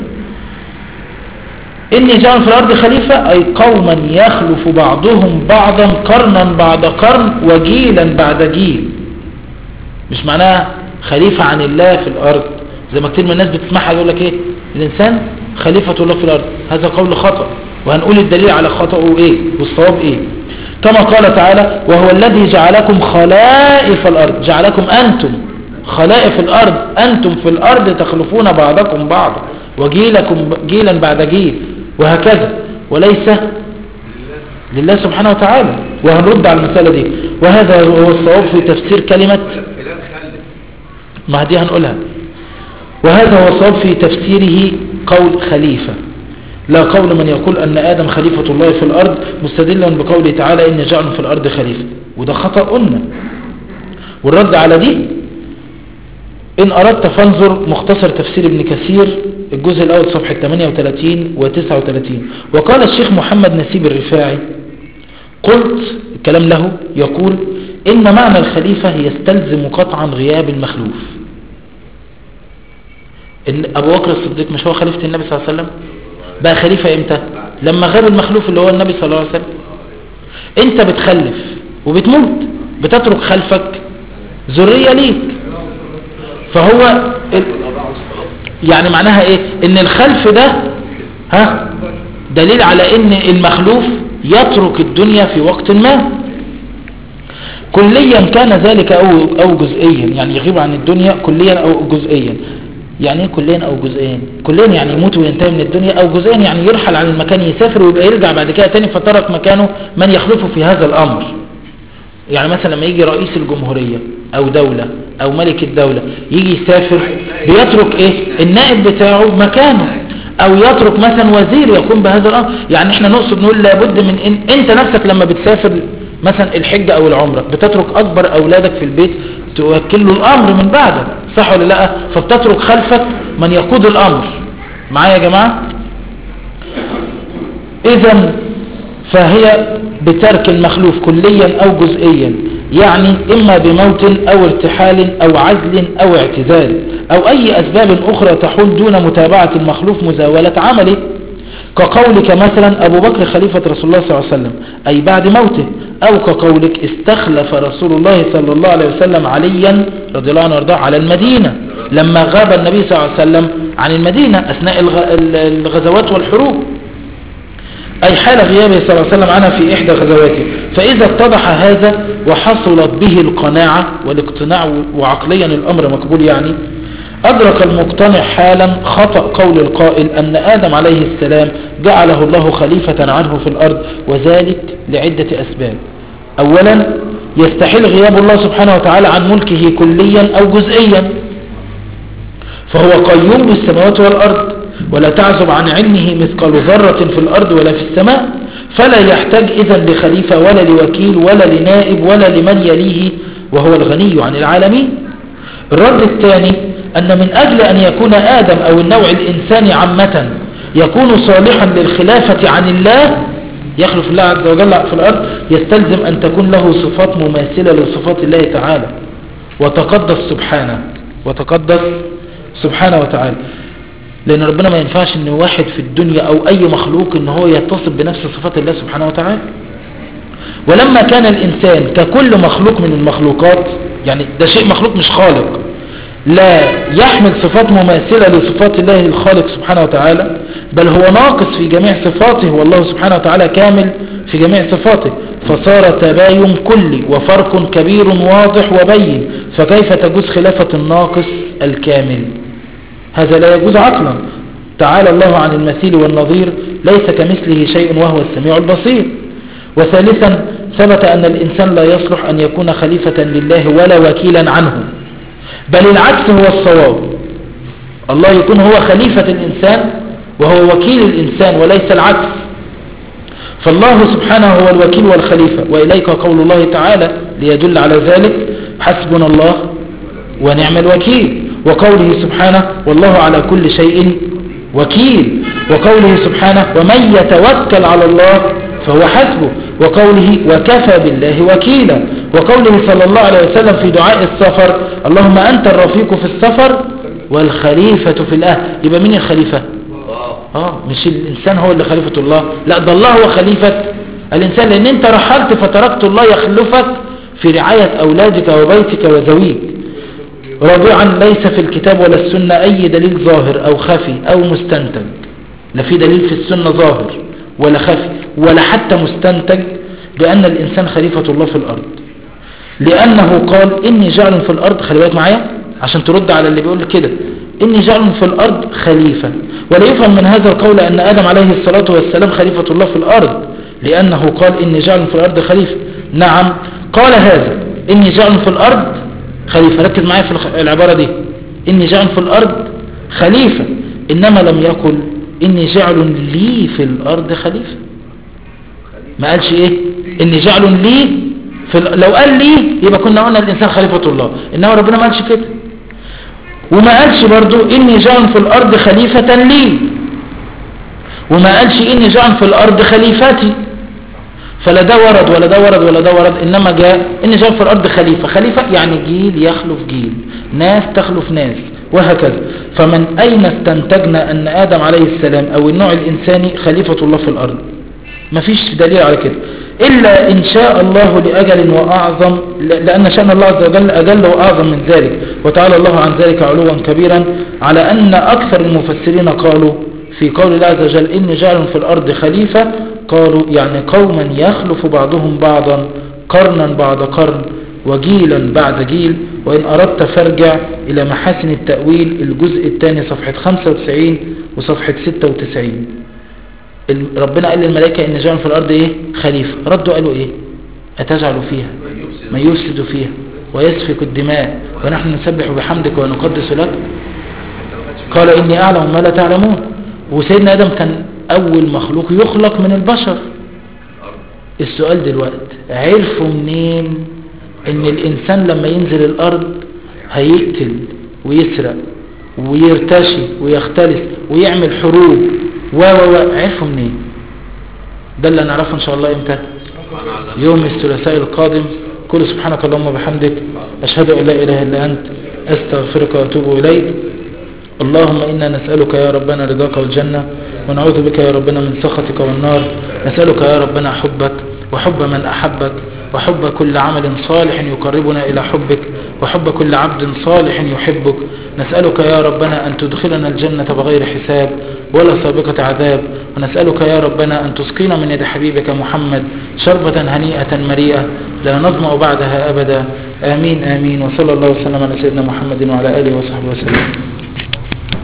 إني جاعل في الأرض خليفة أي قوما يخلف بعضهم بعضا قرنا بعد قرن وجيلا بعد جيل. مش معناها خليفة عن الله في الأرض زي ما كتير من الناس بتسمعها يقول لك الإنسان خليفة الله في الأرض. هذا قول خطأ وهنقول الدليل على خطأه والصواب كما قال تعالى وهو الذي جعلكم خلائف الأرض. جعلكم أنتم خلائف الأرض، أنتم في الأرض تخلفون بعضكم بعضا وجيلكم جيلا بعد جيل وهكذا، وليس لله سبحانه وتعالى. وهنرد على المسألة دي وهذا هو الصواب في تفسير كلمة ما دي هنقولها. وهذا هو الصواب في تفسيره قول خليفة لا قول من يقول أن آدم خليفة الله في الأرض مستدلا بقوله تعالى إن جعل في الأرض خليفة، وده خطأ قلنا. والرد على دي إن أردت فانظر مختصر تفسير ابن كثير الجزء الأول صفحة 38 و 39. وقال الشيخ محمد نسيب الرفاعي قلت الكلام له يقول إن معنى الخليفة يستلزم قطعا غياب المخلوف. إن أبو بكر الصديق مش هو خليفة النبي صلى الله عليه وسلم؟ بقى خليفة إمتى؟ لما غاب المخلوف اللي هو النبي صلى الله عليه وسلم. أنت بتخلف وبتموت بتترك خلفك ذرية ليك، فهو يعني معناها ان الخلف ده دليل على ان المخلوف يترك الدنيا في وقت ما كليا كان ذلك او جزئيا، يعني يغيب عن الدنيا كليا او جزئيا. يعني كليا او جزئيا؟ كليا يعني يموت وينتهي من الدنيا، او جزئيا يعني يرحل عن المكان يسافر ويبقى يرجع بعد كده تاني فترك مكانه من يخلفه في هذا الامر. يعني مثلا لما يجي رئيس الجمهورية او دولة او ملك الدولة يجي يسافر بيترك النائب بتاعه مكانه، او يترك مثلا وزير يقوم بهذا الامر. يعني احنا نقصد نقول لابد من انت نفسك لما بتسافر مثلا الحجة او العمرة بتترك اكبر اولادك في البيت توكل له الامر من بعدك، صح ولا لا؟ فبتترك خلفك من يقود الامر. معايا يا جماعة؟ اذا فهي بترك المخلوف كليا او جزئيا، يعني اما بموت او ارتحال او عزل او اعتزال او اي اسباب اخرى تحول دون متابعة المخلوف مزاولة عمله. كقولك مثلا أبو بكر خليفة رسول الله صلى الله عليه وسلم أي بعد موته، أو كقولك استخلف رسول الله صلى الله عليه وسلم عليا رضي الله عنه وارضاه على المدينة لما غاب النبي صلى الله عليه وسلم عن المدينة أثناء الغزوات والحروب، أي حال غيابه صلى الله عليه وسلم عنها في إحدى غزواته. فإذا اتضح هذا وحصلت به القناعة والاقتناع وعقليا الأمر مقبول، يعني أدرك المقتنع حالا خطأ قول القائل أن آدم عليه السلام جعله الله خليفة عنه في الأرض، وذلك لعدة أسباب. أولا يستحيل غياب الله سبحانه وتعالى عن ملكه كليا أو جزئيا، فهو قيوم بالسماوات والأرض ولا تعزب عن علمه مثقال ذرة في الأرض ولا في السماء، فلا يحتاج إذن لخليفة ولا لوكيل ولا لنائب ولا لمن يليه، وهو الغني عن العالمين. الرد الثاني أن من أجل أن يكون آدم أو النوع الإنساني عامة يكون صالحا للخلافة عن الله، يخلف الله عز وجل في الأرض، يستلزم أن تكون له صفات مماثلة لصفات الله تعالى وتقدس سبحانه وتعالى. لأن ربنا ما ينفعش أن واحد في الدنيا أو أي مخلوق أنه هو يتصف بنفس صفات الله سبحانه وتعالى. ولما كان الإنسان ككل مخلوق من المخلوقات، يعني ده شيء مخلوق مش خالق، لا يحمل صفات مماثلة لصفات الله الخالق سبحانه وتعالى، بل هو ناقص في جميع صفاته، والله سبحانه وتعالى كامل في جميع صفاته، فصار تباين كلي وفرق كبير واضح وبين، فكيف تجوز خلافة الناقص الكامل؟ هذا لا يجوز عقلا. تعالى الله عن المثيل والنظير، ليس كمثله شيء وهو السميع البصير. وثالثا ثبت أن الإنسان لا يصلح أن يكون خليفة لله ولا وكيلا عنه، بل العكس هو الصواب، الله يكون هو خليفة الإنسان وهو وكيل الإنسان وليس العكس. فالله سبحانه هو الوكيل والخليفة، وإليك قول الله تعالى ليدل على ذلك: حسبنا الله ونعم الوكيل. وقوله سبحانه: والله على كل شيء وكيل. وقوله سبحانه: ومن يتوكل على الله فهو حسبه. وقوله: وكفى بالله وكيلا. وقوله صلى الله عليه وسلم في دعاء السفر: اللهم أنت الرفيق في السفر والخليفة في الأهل. يبقى مين الخليفة؟ مش الإنسان هو اللي خليفة الله، لا، ده الله هو خليفة الإنسان، لأن أنت رحلت فتركت الله يخلفك في رعاية أولادك وبيتك وزويك. رابعا ليس في الكتاب ولا السنة أي دليل ظاهر أو خفي أو مستنتج، لا في دليل في السنة ظاهر ولا خفي ولا حتى مستنتج بأن الإنسان خليفة الله في الأرض، لأنه قال: إني جعل في الأرض، خلي بالك معايا عشان ترد على اللي بيقول كده، إني جعل في الأرض خليفة. ولا يفهم من هذا القول أن آدم عليه الصلاة والسلام خليفة الله في الأرض، لأنه قال: إني جعل في الأرض خليفة. نعم قال هذا، إني جعل في الأرض خليفة، ركز معايا في العبارة دي، إني جعل في الأرض خليفة، إنما لم يقل إني جعل لي في الأرض خليفة. ما قالش إيه؟ إني جعل لي لو قال لي يبقى كنا قلنا الإنسان خليفة الله، إنما ربنا ما قالش كده. وما قالش برضو إني جعل في الأرض خليفة لي، وما قالش إني جعل في الأرض خليفتي، فلا ده ورد ولا ده ورد ولا ده ورد، إنما جاء إني جعل في الأرض خليفة يعني جيل يخلف جيل، ناس تخلف ناس، وهكذا. فمن أين استنتجنا أن آدم عليه السلام أو النوع الإنساني خليفة الله في الأرض؟ مفيش دليل على كده، إلا إن شاء الله لأجل وأعظم، لأن شأن الله عز وجل أجل وأعظم من ذلك، وتعالى الله عن ذلك علوا كبيرا، على أن أكثر المفسرين قالوا في قول الله عز وجل: إني جعل في الأرض خليفة، قالوا يعني قوما يخلف بعضهم بعضا، قرنا بعد قرن وجيلا بعد جيل. وإن أردت فارجع إلى محاسن التأويل الجزء الثاني صفحة 95 وصفحة 96. ربنا قال للملائكة: إن جعل في الأرض إيه؟ خليفة. ردوا قالوا إيه؟ أتجعل فيها ما يفسد فيها ويسفك الدماء ونحن نسبح بحمدك ونقدس لك؟ قال: إني أعلم ما لا تعلمون. وسيدنا آدم كان أول مخلوق يخلق من البشر. السؤال دلوقتي: عرفوا منين إن الإنسان لما ينزل الأرض هيقتل ويسرق ويرتشي ويختلس ويعمل حروب عرفوا منين؟ ده اللي نعرفه إن شاء الله إمتى؟ يوم الثلاثاء القادم. كل سبحانك اللهم وبحمدك، أشهد أن لا إله إلا أنت، أستغفرك وأتوب إليك. اللهم إنا نسألك يا ربنا رضاك والجنة، ونعوذ بك يا ربنا من سخطك والنار. نسألك يا ربنا حبك وحب من أحبك، وحب كل عمل صالح يقربنا إلى حبك، وحب كل عبد صالح يحبك. نسألك يا ربنا أن تدخلنا الجنة بغير حساب ولا سابقة عذاب. ونسألك يا ربنا أن تسقينا من يد حبيبك محمد شربة هنيئة مريئة لا نظمأ بعدها أبدا. آمين آمين. وصلى الله وسلم على سيدنا محمد وعلى آله وصحبه وسلم.